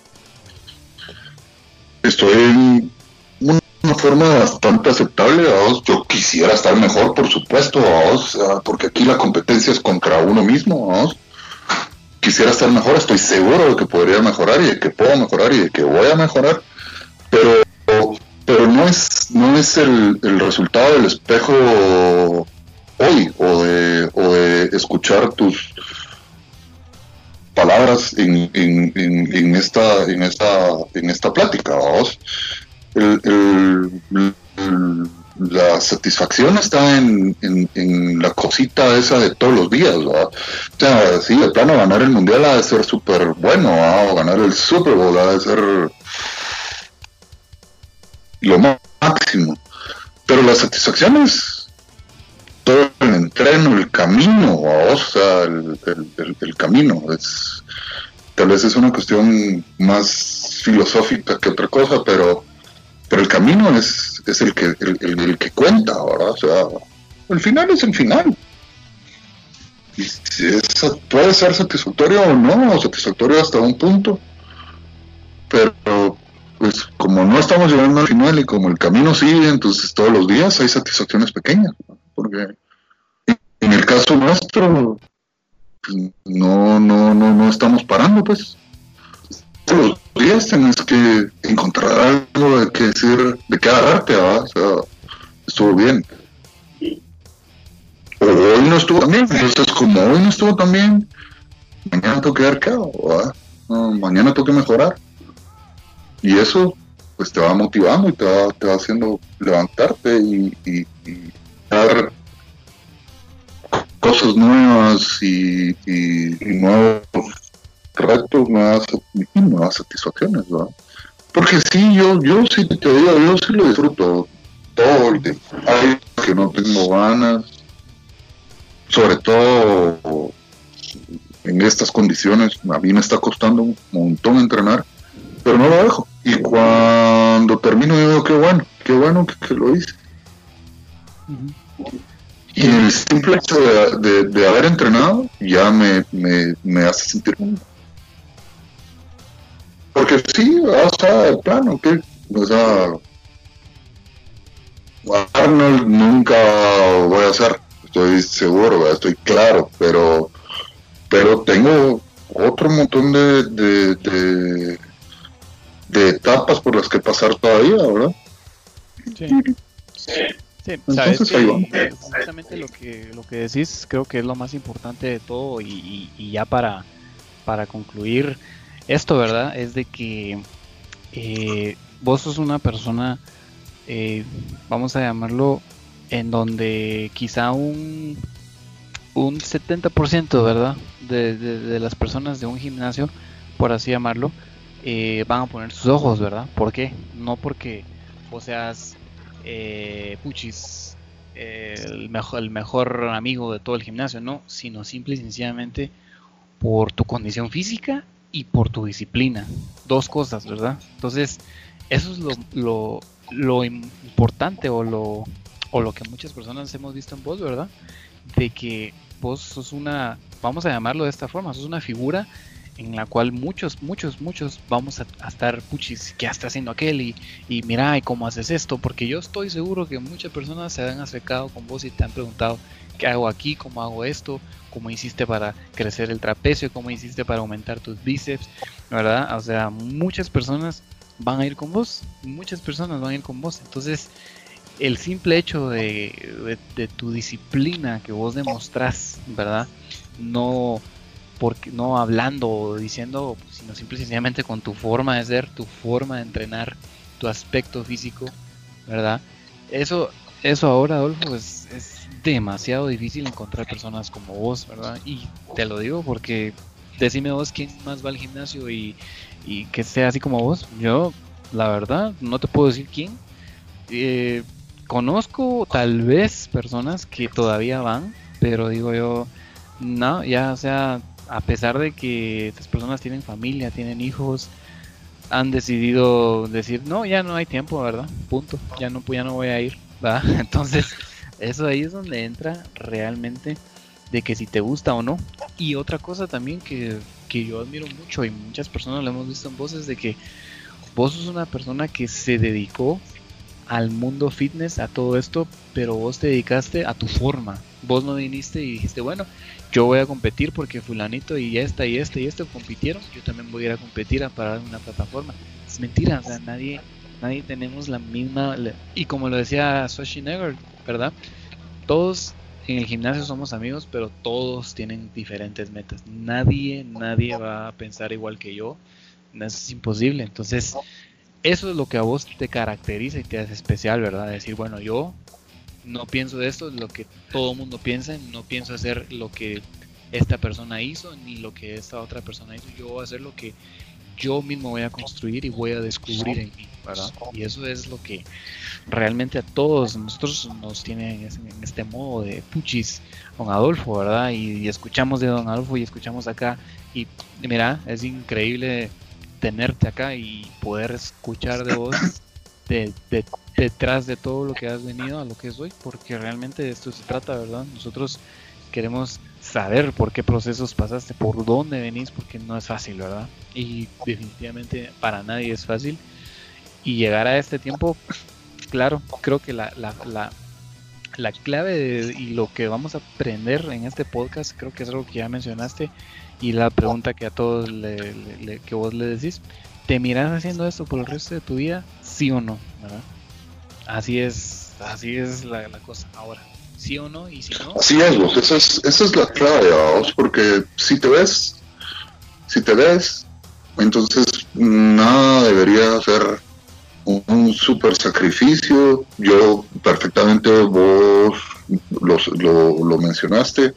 estoy en una forma bastante aceptable, vamos. Yo quisiera estar mejor, por supuesto, vamos, porque aquí la competencia es contra uno mismo, vamos. Quisiera estar mejor, estoy seguro de que podría mejorar y de que puedo mejorar y de que voy a mejorar, pero pero no es no es el, el resultado del espejo hoy o de o de escuchar tus palabras en, en, en, en esta en esta en esta plática, vamos. El, el, el, la satisfacción está en, en, en la cosita esa de todos los días, ¿verdad? O sea, sí, de plano ganar el mundial ha de ser súper bueno, ¿verdad? O ganar el Super Bowl ha de ser lo máximo, pero la satisfacción es todo el entreno, el camino, ¿verdad? O sea, el, el, el, el camino es, tal vez es una cuestión más filosófica que otra cosa, pero pero el camino es, es el que el, el, el que cuenta, ¿verdad? O sea, el final es el final. Y si es, puede ser satisfactorio o no, o satisfactorio hasta un punto, pero pues como no estamos llegando al final y como el camino sigue, entonces todos los días hay satisfacciones pequeñas, ¿no? Porque en el caso nuestro pues, no, no, no, no estamos parando, pues. Todos los días tienes que encontrar algo de que decir, de qué agarrarte, ¿verdad? O sea, estuvo bien. O hoy no estuvo tan bien, entonces como hoy no estuvo tan bien, mañana tengo que dar cabo, ¿verdad? No, mañana tengo que mejorar. Y eso, pues te va motivando y te va, te va haciendo levantarte y, y, y dar cosas nuevas y, y, y nuevos retos, nuevas, nuevas satisfacciones, ¿verdad? Porque sí, yo, yo sí te digo, yo sí lo disfruto todo el tiempo. Hay que no tengo ganas, sobre todo en estas condiciones, a mí me está costando un montón entrenar, pero no lo dejo. Y cuando termino digo, qué bueno, qué bueno que, que lo hice. Uh-huh. Y el simple hecho de, de, de haber entrenado ya me, me, me hace sentir bien. Porque sí, o sea, de plano, que, o sea, Arnold nunca voy a hacer, estoy seguro, estoy claro, pero pero tengo otro montón de, de, de, de etapas por las que pasar todavía, ¿verdad? Sí. Sí, sabes que justamente lo que lo que decís creo que es lo más importante de todo y, y, y ya para, para concluir esto, ¿verdad? Es de que eh, vos sos una persona, eh, vamos a llamarlo, en donde quizá un, un setenta por ciento, ¿verdad? De, de, de las personas de un gimnasio, por así llamarlo, eh, van a poner sus ojos, ¿verdad? ¿Por qué? No porque vos seas eh, puchis, eh, el, mejor, el mejor amigo de todo el gimnasio, no, sino simple y sencillamente por tu condición física y por tu disciplina. Dos cosas, ¿verdad? Entonces, eso es lo, lo, lo importante o lo, o lo que muchas personas hemos visto en vos, ¿verdad? De que vos sos una, vamos a llamarlo de esta forma, sos una figura en la cual muchos, muchos, muchos vamos a, a estar, puchis, ¿qué está haciendo aquel? Y, y mira, ¿y cómo haces esto? Porque yo estoy seguro que muchas personas se han acercado con vos y te han preguntado, ¿qué hago aquí? ¿Cómo hago esto? ¿Cómo hiciste para crecer el trapecio? ¿Cómo hiciste para aumentar tus bíceps? ¿Verdad? O sea, muchas personas van a ir con vos, muchas personas van a ir con vos. Entonces, el simple hecho de, de, de tu disciplina que vos demostrás, ¿verdad? No, porque, no hablando o diciendo, sino simple y sencillamente con tu forma de ser, tu forma de entrenar, tu aspecto físico, ¿verdad? Eso, eso ahora, Adolfo, es, es demasiado difícil encontrar personas como vos, ¿verdad? Y te lo digo porque decime vos quién más va al gimnasio y, y que sea así como vos. Yo, la verdad, no te puedo decir quién. Eh, conozco tal vez personas que todavía van, pero digo yo, no, ya, o sea, a pesar de que estas personas tienen familia, tienen hijos, han decidido decir, no, ya no hay tiempo, ¿verdad? Punto, ya no, ya no voy a ir, ¿verdad? Entonces, eso ahí es donde entra realmente de que si te gusta o no. Y otra cosa también que, que yo admiro mucho y muchas personas lo hemos visto en vos es de que vos sos una persona que se dedicó al mundo fitness, a todo esto, pero vos te dedicaste a tu forma. Vos no viniste y dijiste, bueno, yo voy a competir porque fulanito y esta y este y este compitieron, yo también voy a ir a competir a parar en una plataforma. Es mentira, o sea, nadie, nadie tenemos la misma, y como lo decía Schwarzenegger, ¿verdad? Todos en el gimnasio somos amigos, pero todos tienen diferentes metas. Nadie, nadie va a pensar igual que yo. Eso es imposible. Entonces, eso es lo que a vos te caracteriza y te hace especial, ¿verdad? Decir, bueno, yo no pienso de esto, lo que todo el mundo piensa, no pienso hacer lo que esta persona hizo, ni lo que esta otra persona hizo. Yo voy a hacer lo que yo mismo voy a construir y voy a descubrir en mí, ¿verdad? Y eso es lo que realmente a todos nosotros nos tiene en este modo de puchis con Adolfo, ¿verdad? Y, y escuchamos de don Adolfo y escuchamos acá y mira, es increíble tenerte acá y poder escuchar de vos de, de, detrás de todo lo que has venido a lo que es hoy, porque realmente de esto se trata, ¿verdad? Nosotros queremos saber por qué procesos pasaste, por dónde venís, porque no es fácil, ¿verdad? Y definitivamente para nadie es fácil. Y llegar a este tiempo, claro, creo que la, la, la, la clave de, y lo que vamos a aprender en este podcast, creo que es algo que ya mencionaste, y la pregunta que a todos le, le, le, que vos le decís, ¿te mirás haciendo esto por el resto de tu vida? ¿Sí o no? ¿Verdad? Así es, así es la, la cosa ahora. ¿Sí o no? Y si no... Así es, vos, esa es, esa es la clave, vos, porque si te ves, si te ves, entonces nada debería ser un, un super sacrificio. Yo perfectamente, vos lo, lo, lo mencionaste,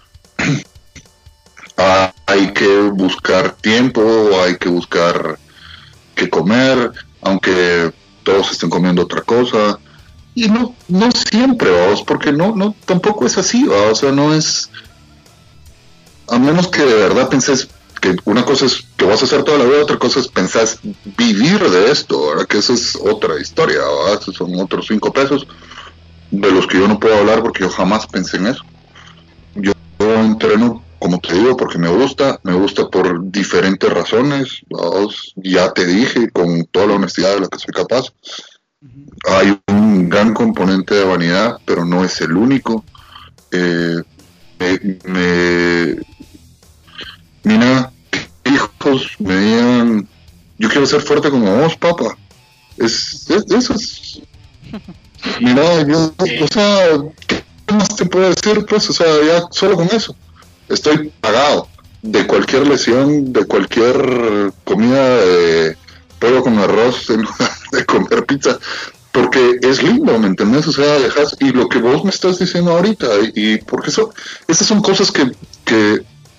ah, hay que buscar tiempo, hay que buscar qué comer, aunque todos estén comiendo otra cosa. Y no, no siempre, vamos, porque no, no, tampoco es así, ¿va? O sea, no es, a menos que de verdad penses que una cosa es que vas a hacer toda la vida, otra cosa es pensás vivir de esto, ¿verdad? Que esa es otra historia, ¿verdad? Esos son otros cinco pesos de los que yo no puedo hablar porque yo jamás pensé en eso. Yo, yo entreno, como te digo, porque me gusta, me gusta por diferentes razones, ¿vamos? Ya te dije con toda la honestidad de la que soy capaz. Hay un gran componente de vanidad, pero no es el único. Eh, me, me, mira, hijos me digan, yo quiero ser fuerte como vos, papá. Es, es eso es. Mira, yo, o sea, ¿qué más te puedo decir? Pues, o sea, ya solo con eso estoy pagado de cualquier lesión, de cualquier comida de pollo con arroz en lugar de comer pizza, porque es lindo, ¿me entendés? O sea, dejas, y lo que vos me estás diciendo ahorita, y, y porque eso, esas son cosas que, que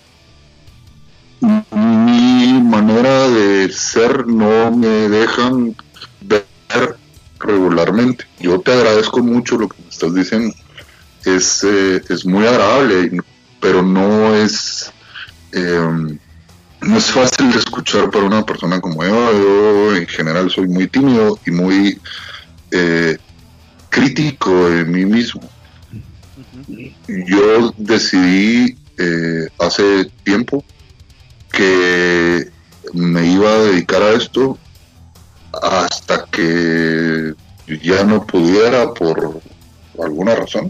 mi manera de ser no me dejan ver regularmente. Yo te agradezco mucho lo que me estás diciendo, es, eh, es muy agradable, pero no es... Eh, no es fácil de escuchar para una persona como yo. Yo en general soy muy tímido y muy eh, crítico de mí mismo. Uh-huh. Yo decidí eh, hace tiempo que me iba a dedicar a esto hasta que ya no pudiera por alguna razón.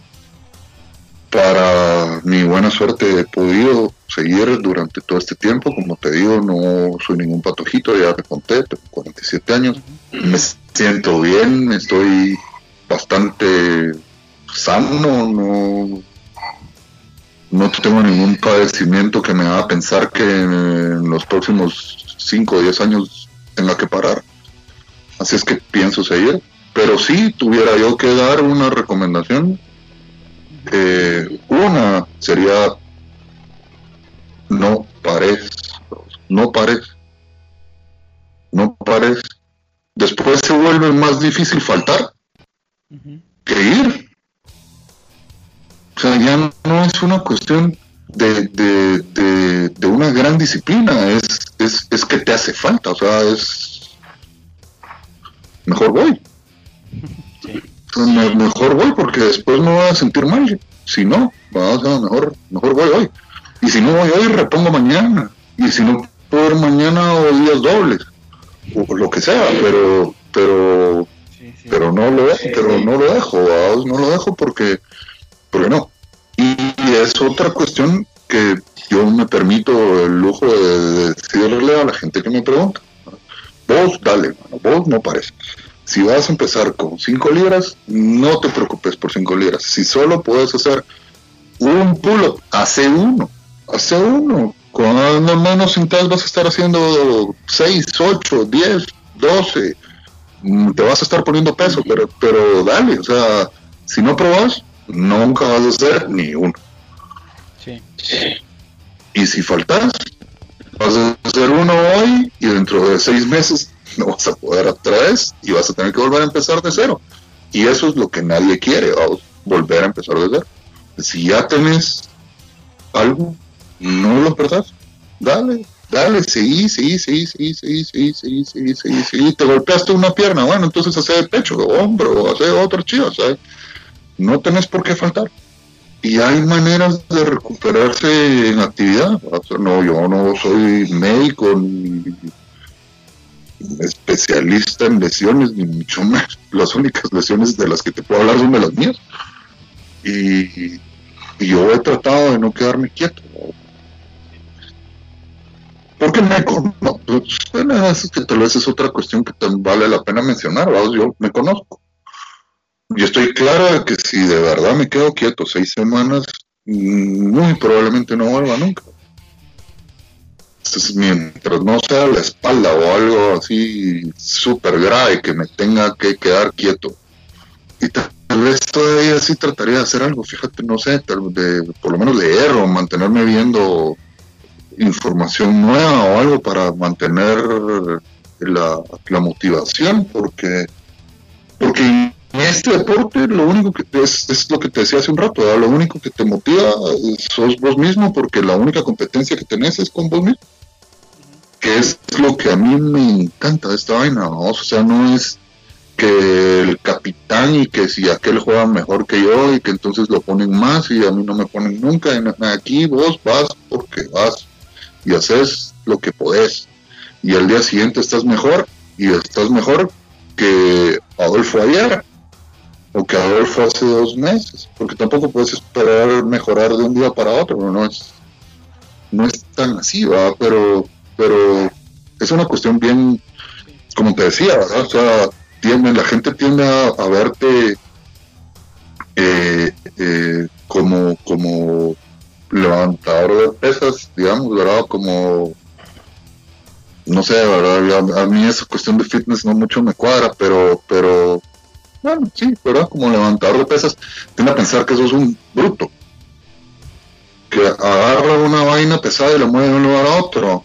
Para mi buena suerte he podido seguir durante todo este tiempo. Como te digo, no soy ningún patojito, ya te conté, tengo cuarenta y siete años, me siento bien, estoy bastante sano, no, no tengo ningún padecimiento que me haga pensar que en los próximos cinco o diez años tenga que parar. Así es que pienso seguir, pero si tuviera yo que dar una recomendación, eh, una sería no pares, no pares, no pares. Después se vuelve más difícil faltar uh-huh. que ir. O sea, ya no es una cuestión de, de, de, de una gran disciplina, es, es, es que te hace falta, o sea, es mejor voy. Sí. O sea, me, mejor voy porque después me voy a sentir mal. Si no, o sea, mejor, mejor voy hoy. Y si no voy hoy, repongo mañana. Y si no puedo ir mañana o días dobles, o lo que sea, pero, pero, sí, sí. pero no lo dejo, pero no lo dejo, ¿verdad? No lo dejo porque, porque no. Y, y es otra cuestión que yo me permito el lujo de decirle a la gente que me pregunta. Vos dale, mano, vos no pares. Si vas a empezar con cinco libras, no te preocupes por cinco libras. Si solo puedes hacer un pull-up, hace uno, hace uno. Cuando menos cintas vas a estar haciendo seis, ocho, diez, doce. Te vas a estar poniendo peso, pero, pero dale, o sea, si no probas, nunca vas a hacer ni uno. Sí. Y si faltas, vas a hacer uno hoy y dentro de seis meses no vas a poder otra vez y vas a tener que volver a empezar de cero. Y eso es lo que nadie quiere, vamos, volver a empezar de cero. Si ya tenés algo, no lo perdás. Dale, dale, seguí, seguí, seguí, seguí, seguí, seguí, seguí, seguí, seguí, seguí. Te golpeaste una pierna, bueno, entonces hace de pecho, de hombro, hace otra chiva, ¿sabes? No tenés por qué faltar. Y hay maneras de recuperarse en actividad. O sea, no, yo no soy médico ni especialista en lesiones, ni mucho más. Las únicas lesiones de las que te puedo hablar son de las mías. Y, y yo he tratado de no quedarme quieto. Porque me conozco. Bueno, es que tal vez es otra cuestión que te vale la pena mencionar. ¿Verdad? Yo me conozco. Yo estoy claro de que si de verdad me quedo quieto seis semanas, muy probablemente no vuelva nunca. Entonces, mientras no sea la espalda o algo así súper grave que me tenga que quedar quieto, y tal vez todavía sí trataría de hacer algo, fíjate, no sé, tal, de, por lo menos leer o mantenerme viendo información nueva o algo para mantener la, la motivación, porque porque en este deporte lo único que te es, es lo que te decía hace un rato, ¿verdad? Lo único que te motiva sos vos mismo, porque la única competencia que tenés es con vos mismo, que es lo que a mí me encanta de esta vaina, ¿no? O sea, no es que el capitán y que si aquel juega mejor que yo y que entonces lo ponen más y a mí no me ponen nunca. Aquí vos vas porque vas y haces lo que podés y al día siguiente estás mejor y estás mejor que Adolfo ayer o que Adolfo hace dos meses, porque tampoco puedes esperar mejorar de un día para otro, no es no es tan así, ¿verdad? pero pero es una cuestión bien, como te decía, ¿verdad? O sea, tiende, la gente tiende a, a verte eh, eh, como como levantador de pesas, digamos, ¿verdad? Como no sé, ¿verdad? A, a mí esa cuestión de fitness no mucho me cuadra, pero pero bueno, sí, ¿verdad? Como levantador de pesas, tiende a pensar que eso es un bruto, que agarra una vaina pesada y la mueve de un lugar a otro,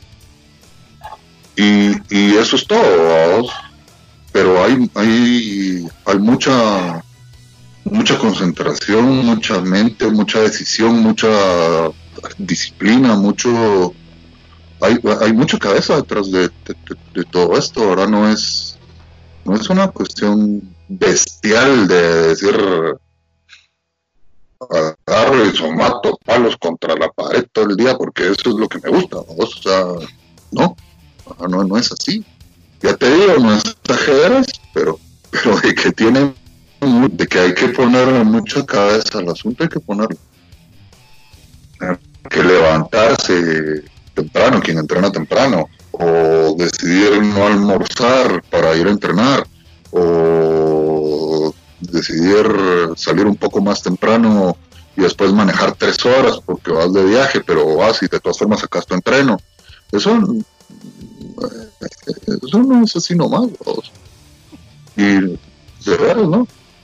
y, y eso es todo, ¿verdad? Pero hay hay hay mucha mucha concentración, mucha mente, mucha decisión, mucha disciplina, mucho hay hay mucha cabeza detrás de, de, de, de todo esto, ¿verdad? No es no es una cuestión bestial de decir agarro y somato palos contra la pared todo el día porque eso es lo que me gusta, vos, o sea, no, no, no es así. Ya te digo, no exageras, pero, pero de que tiene, de que hay que ponerle mucha cabeza al asunto, hay que ponerle. Hay que levantarse temprano, quien entrena temprano, o decidir no almorzar para ir a entrenar, o decidir salir un poco más temprano y después manejar tres horas porque vas de viaje, pero vas y de todas formas sacas tu entreno. Eso, eso no es así nomás, vos. Y de veras, ¿no?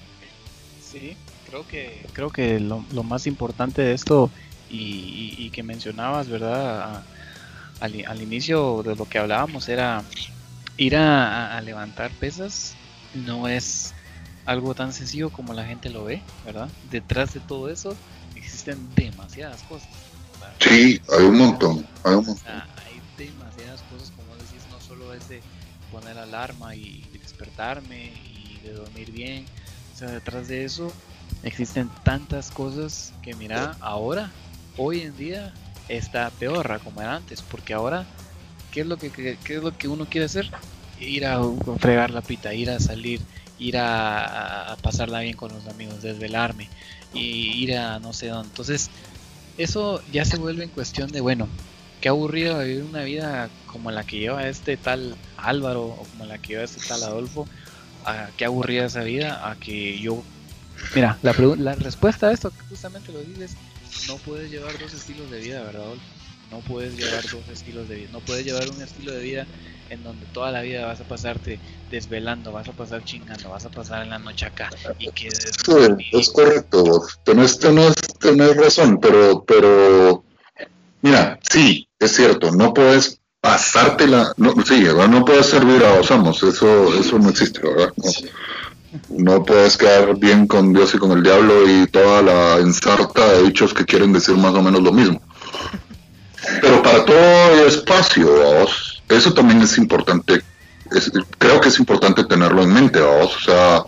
Sí, creo que creo que lo, lo más importante de esto y, y, y que mencionabas, ¿verdad? A, al, al inicio de lo que hablábamos era ir a, a levantar pesas no es algo tan sencillo como la gente lo ve, ¿verdad? Detrás de todo eso existen demasiadas cosas, ¿verdad? Sí, hay un montón, hay un montón. O sea, hay demasiadas cosas, como decís, no solo es de poner alarma y despertarme y de dormir bien, o sea, detrás de eso existen tantas cosas que mira, ahora, hoy en día está peor a como era antes, porque ahora, ¿qué es lo que, qué, qué es lo que uno quiere hacer? Ir a fregar la pita, ir a salir, ir a, a pasarla bien con los amigos, desvelarme y ir a no sé dónde. Entonces, eso ya se vuelve en cuestión de, bueno, qué aburrido vivir una vida como la que lleva este tal Álvaro o como la que lleva este tal Adolfo. A qué aburrida esa vida, a que yo... Mira, la, la respuesta a esto justamente lo dices, no puedes llevar dos estilos de vida, ¿verdad, Adolfo? No puedes llevar dos estilos de vida, no puedes llevar un estilo de vida en donde toda la vida vas a pasarte desvelando, vas a pasar chingando, vas a pasar en la noche acá y que... Sí, es correcto, tenés, tenés, tenés razón, pero, pero, mira, sí, es cierto, no puedes pasártela, no, sí, ¿verdad? No puedes servir a dos amos, eso, eso no existe, ¿verdad? No, no puedes quedar bien con Dios y con el diablo y toda la ensarta de dichos que quieren decir más o menos lo mismo. Pero para todo hay espacio, ¿vos? Eso también es importante, es, creo que es importante tenerlo en mente, ¿vos? O sea,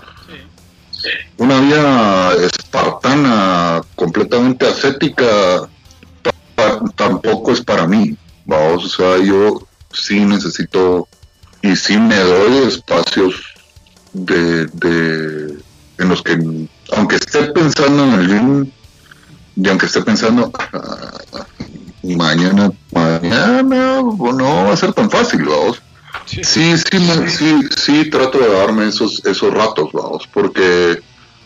una vida espartana, completamente ascética, pa, tampoco es para mí, vamos, o sea, yo sí necesito y sí me doy espacios de, de en los que, aunque esté pensando en el gym, y aunque esté pensando ah, mañana, mañana no va a ser tan fácil, vamos. Sí, sí, sí, me, sí, sí, trato de darme esos, esos ratos, vamos, porque,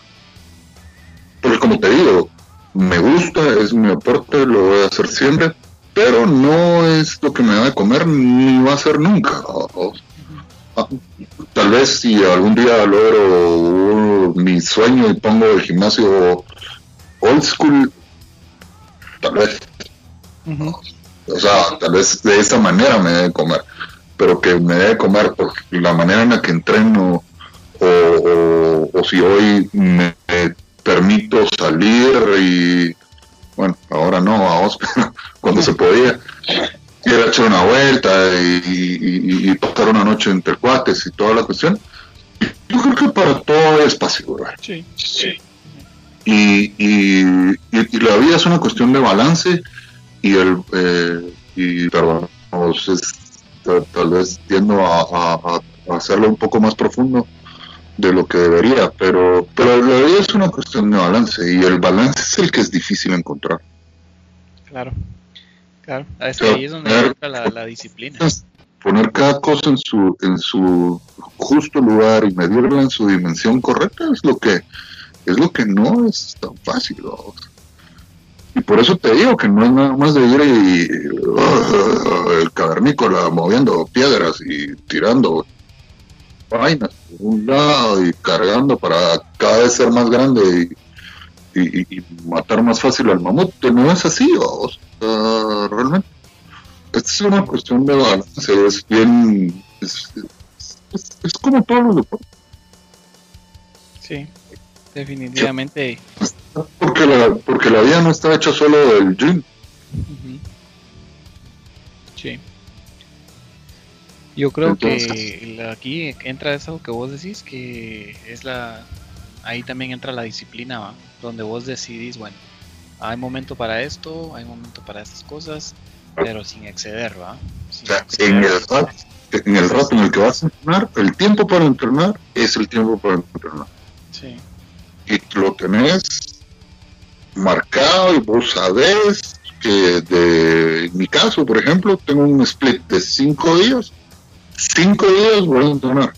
porque como te digo, me gusta, es mi aporte, lo voy a hacer siempre, pero no es lo que me da de comer ni va a ser nunca, vamos. Ah, tal vez si algún día logro uh, mi sueño y pongo el gimnasio old school, tal vez, uh-huh. O sea, tal vez de esa manera me debe comer, pero que me debe comer por la manera en la que entreno o, o, o si hoy me permito salir y bueno, ahora no, vamos, pero cuando se podía ir a echar una vuelta y, y, y pasar una noche entre cuates y toda la cuestión, yo creo que para todo hay espacio, ¿verdad? Sí, sí. Y, y, y, y la vida es una cuestión de balance y el eh, y perdón, es, tal, tal vez tiendo a, a, a hacerlo un poco más profundo de lo que debería, pero pero la vida es una cuestión de balance y el balance es el que es difícil encontrar. Claro, claro, es que ahí es donde poner, entra la, la disciplina. Poner cada cosa en su en su justo lugar y medirla en su dimensión correcta es lo que es lo que no es tan fácil, ¿no? Y por eso te digo que no es nada más de ir y uh, el cavernícola moviendo piedras y tirando vainas por un lado y cargando para cada vez ser más grande y, y, y matar más fácil al mamut. No es así, vamos. Uh, realmente. Esta es una cuestión de balance, es bien. Es, es, es como todos los deportes. Sí, definitivamente. Porque la, porque la vida no está hecha solo del gym. Uh-huh. Sí. Yo creo Entonces, que aquí entra eso que vos decís, que es la... Ahí también entra la disciplina, ¿va? Donde vos decidís, bueno, hay momento para esto, hay momento para estas cosas, pero sin exceder, ¿va? Sin O sea, exceder. en el rato, en el rato en el que vas a entrenar, el tiempo para entrenar es el tiempo para entrenar. Sí. Y lo tenés marcado y vos sabés que de en mi caso, por ejemplo, tengo un split de cinco días. Cinco días voy a entrenar.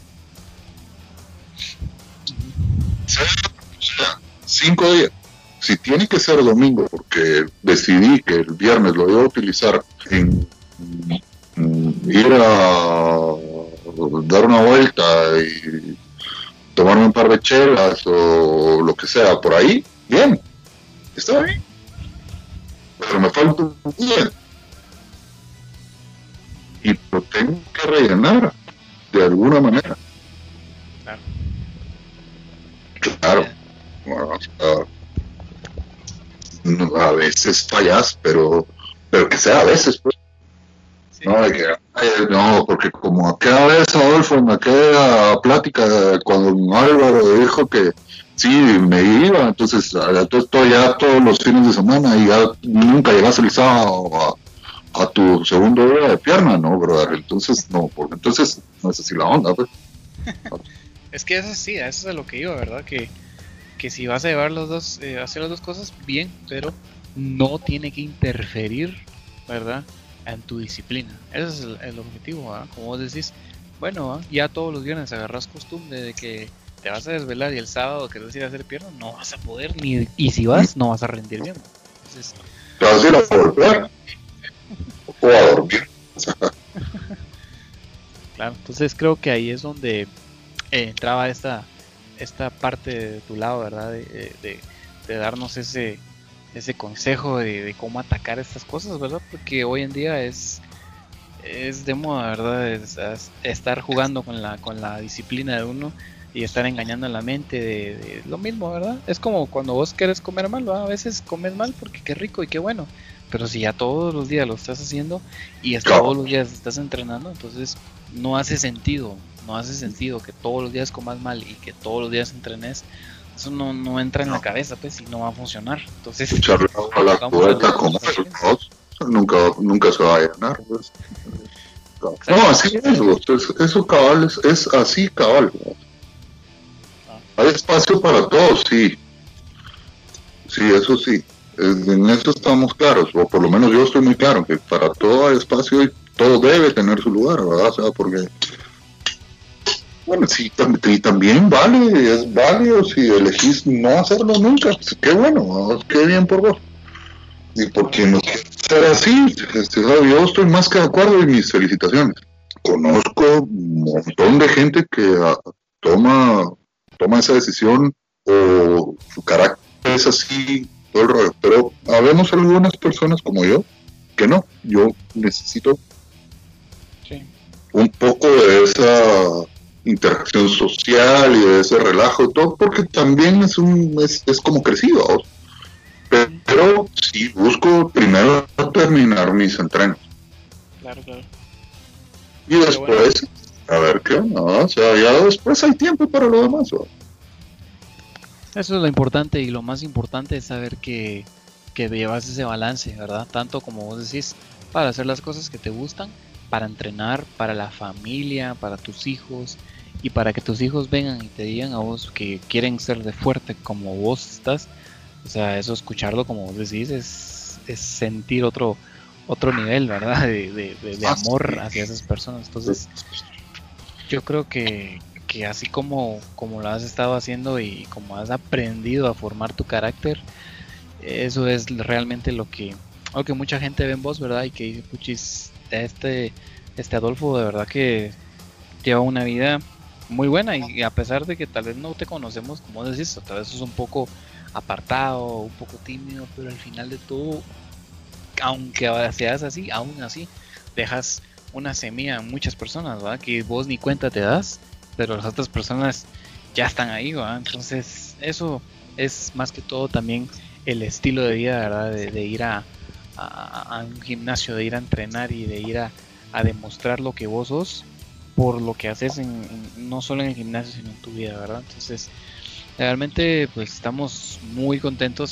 O sea, cinco días. Si tiene que ser domingo, porque decidí que el viernes lo iba a utilizar en, en ir a dar una vuelta y tomarme un par de chelas o lo que sea por ahí, bien, está bien. Pero me falta un día. Y lo tengo que rellenar de alguna manera. Claro. Claro. Bueno, o sea, no, a veces fallas, pero pero que sea a veces, pues. Sí. No, de que, ay, no, porque como aquella vez, Adolfo, en aquella plática cuando Álvaro dijo que sí, me iba, entonces, entonces todo, ya todos los fines de semana y ya nunca llegas el sábado a, a tu segundo día de pierna, ¿no, brother? Entonces, no, porque entonces no es así la onda, pues. Es que eso sí, eso es a lo que iba, ¿verdad? Que, que si vas a llevar los dos, eh, hacer las dos cosas, bien, pero no tiene que interferir, ¿verdad? En tu disciplina. Ese es el, el objetivo, ¿verdad? Como vos decís, bueno, ¿verdad? Ya todos los viernes agarras costumbre de que te vas a desvelar y el sábado querés ir a hacer pierna, no vas a poder, ni y si vas, no vas a rendir bien. Entonces, te vas a ir a golpear o a dormir. Claro, entonces creo que ahí es donde eh, entraba esta esta parte de tu lado, ¿verdad? De, de, de darnos ese ese consejo de, de cómo atacar estas cosas, ¿verdad? Porque hoy en día es es de moda, ¿verdad? Es, es estar jugando con la con la disciplina de uno y estar engañando a la mente de, de lo mismo, ¿verdad? Es como cuando vos querés comer mal, ¿verdad? A veces comes mal porque qué rico y qué bueno, pero si ya todos los días lo estás haciendo y hasta todos los días estás entrenando, entonces no hace sentido, no hace sentido que todos los días comas mal y que todos los días entrenes. Eso no, no entra en la cabeza, pues, y no va a funcionar. Entonces, echarle a la cubeta con arroz, nunca, nunca se va a llenar, pues. No, así es, eso, eso cabal es, es así cabal. Hay espacio para todos, sí. Sí, eso sí. En eso estamos claros, o por lo menos yo estoy muy claro que para todo hay espacio y todo debe tener su lugar, ¿verdad? O sea, porque, bueno, sí, y también vale, es válido si elegís no hacerlo nunca, pues, qué bueno, qué bien por vos. Y porque no quiere ser así, yo estoy más que de acuerdo y mis felicitaciones. Conozco un montón de gente que uh, toma, toma esa decisión o su carácter es así, todo el rollo, pero habemos algunas personas como yo que no, yo necesito sí. un poco de esa interacción social y de ese relajo y todo, porque también es un es, es como crecido, ¿vos? Pero sí busco primero terminar mis entrenos. Claro, claro. Y después, bueno, a ver qué, no, o sea, ya después hay tiempo para lo demás, ¿no? Eso es lo importante, y lo más importante es saber que, que llevas ese balance, ¿verdad? Tanto como vos decís, para hacer las cosas que te gustan, para entrenar, para la familia, para tus hijos, y para que tus hijos vengan y te digan a vos que quieren ser de fuerte como vos estás. O sea, eso escucharlo como vos decís es, es sentir otro otro nivel, ¿verdad? De, de, de, de amor hacia esas personas. Entonces, yo creo que, que así como, como lo has estado haciendo y como has aprendido a formar tu carácter, eso es realmente lo que, lo que mucha gente ve en vos, ¿verdad? Y que dice, puchis, este, este Adolfo de verdad que lleva una vida muy buena, y a pesar de que tal vez no te conocemos, como decís, tal vez es un poco apartado, un poco tímido, pero al final de todo, aunque seas así, aún así dejas una semilla en muchas personas, ¿verdad? Que vos ni cuenta te das, pero las otras personas ya están ahí, ¿verdad? Entonces eso es más que todo también el estilo de vida, ¿verdad? De, de ir a, a, a un gimnasio, de ir a entrenar y de ir a, a demostrar lo que vos sos por lo que haces en, en, no solo en el gimnasio sino en tu vida, ¿verdad? Entonces realmente pues estamos muy contentos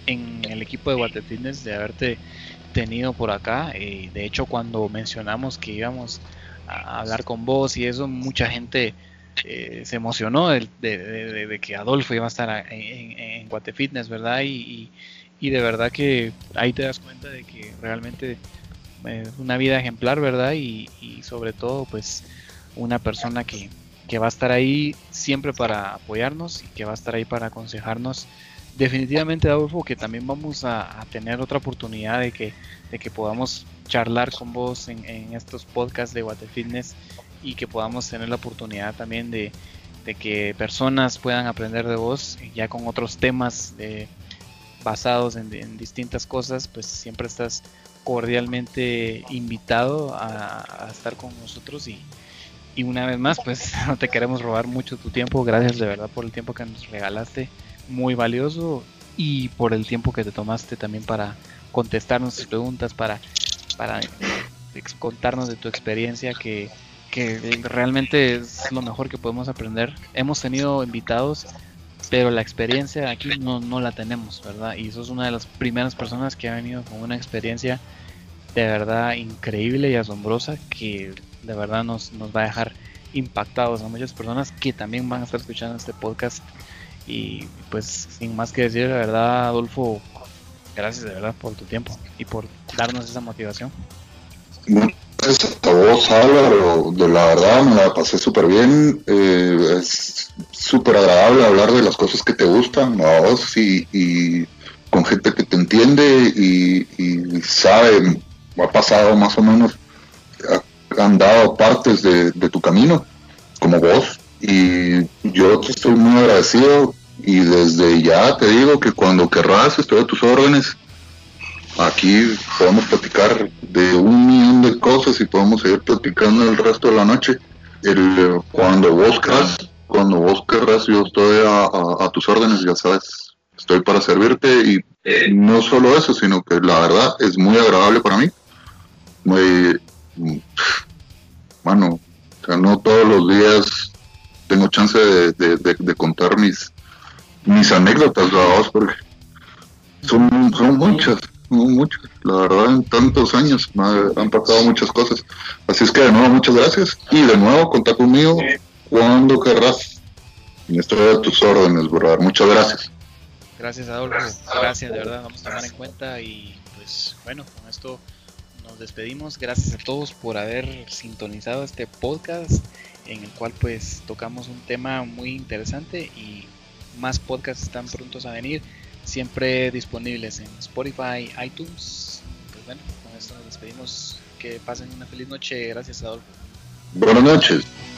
en el equipo de Water Fitness de haberte tenido por acá. Eh, de hecho, cuando mencionamos que íbamos a hablar con vos y eso, mucha gente eh, se emocionó de, de, de, de que Adolfo iba a estar a, en, en Water Fitness, ¿verdad? Y, y, y de verdad que ahí te das cuenta de que realmente es una vida ejemplar, ¿verdad? Y, y sobre todo, pues, una persona que, que va a estar ahí siempre para apoyarnos y que va a estar ahí para aconsejarnos. Definitivamente, Adolfo, que también vamos a, a tener otra oportunidad de que, de que podamos charlar con vos en, en estos podcasts de Water Fitness y que podamos tener la oportunidad también de, de que personas puedan aprender de vos ya con otros temas de, basados en, en distintas cosas. Pues siempre estás cordialmente invitado a, a estar con nosotros y, y una vez más, pues no te queremos robar mucho tu tiempo. Gracias de verdad por el tiempo que nos regalaste, muy valioso, y por el tiempo que te tomaste también para contestar nuestras preguntas, para, para contarnos de tu experiencia, que, que realmente es lo mejor que podemos aprender. Hemos tenido invitados, pero la experiencia aquí no, no la tenemos, ¿verdad? Y sos una de las primeras personas que ha venido con una experiencia de verdad increíble y asombrosa, que de verdad nos, nos va a dejar impactados a muchas personas que también van a estar escuchando este podcast. Y pues sin más que decir, la verdad, Adolfo, gracias de verdad por tu tiempo y por darnos esa motivación. Gracias a vos, Álvaro, de la verdad me la pasé súper bien. Eh, es súper agradable hablar de las cosas que te gustan a vos y, y con gente que te entiende y, y sabe, ha pasado más o menos, ha, han dado partes de, de tu camino, como vos, y yo te estoy muy agradecido. Y desde ya te digo que cuando querrás estoy a tus órdenes. Aquí podemos platicar de un millón de cosas y podemos seguir platicando el resto de la noche. El, cuando vos querrás, cuando vos querrás, yo estoy a, a, a tus órdenes, ya sabes, estoy para servirte. Y no solo eso, sino que la verdad es muy agradable para mí. Muy, bueno, o sea, no todos los días tengo chance de, de, de, de contar mis mis anécdotas, vamos, porque son, son muchas, son muchas, la verdad, en tantos años han pasado muchas cosas. Así es que de nuevo, muchas gracias, y de nuevo, contá conmigo cuando querrás. Estoy a tus órdenes, brother. Muchas gracias. Gracias, Adolfo, gracias, de verdad, vamos a tomar en cuenta. Y pues bueno, con esto nos despedimos. Gracias a todos por haber sintonizado este podcast, en el cual pues tocamos un tema muy interesante, y más podcasts están prontos a venir, siempre disponibles en Spotify, iTunes. Pues bueno, con esto nos despedimos. Que pasen una feliz noche. Gracias, Adolfo. Buenas noches.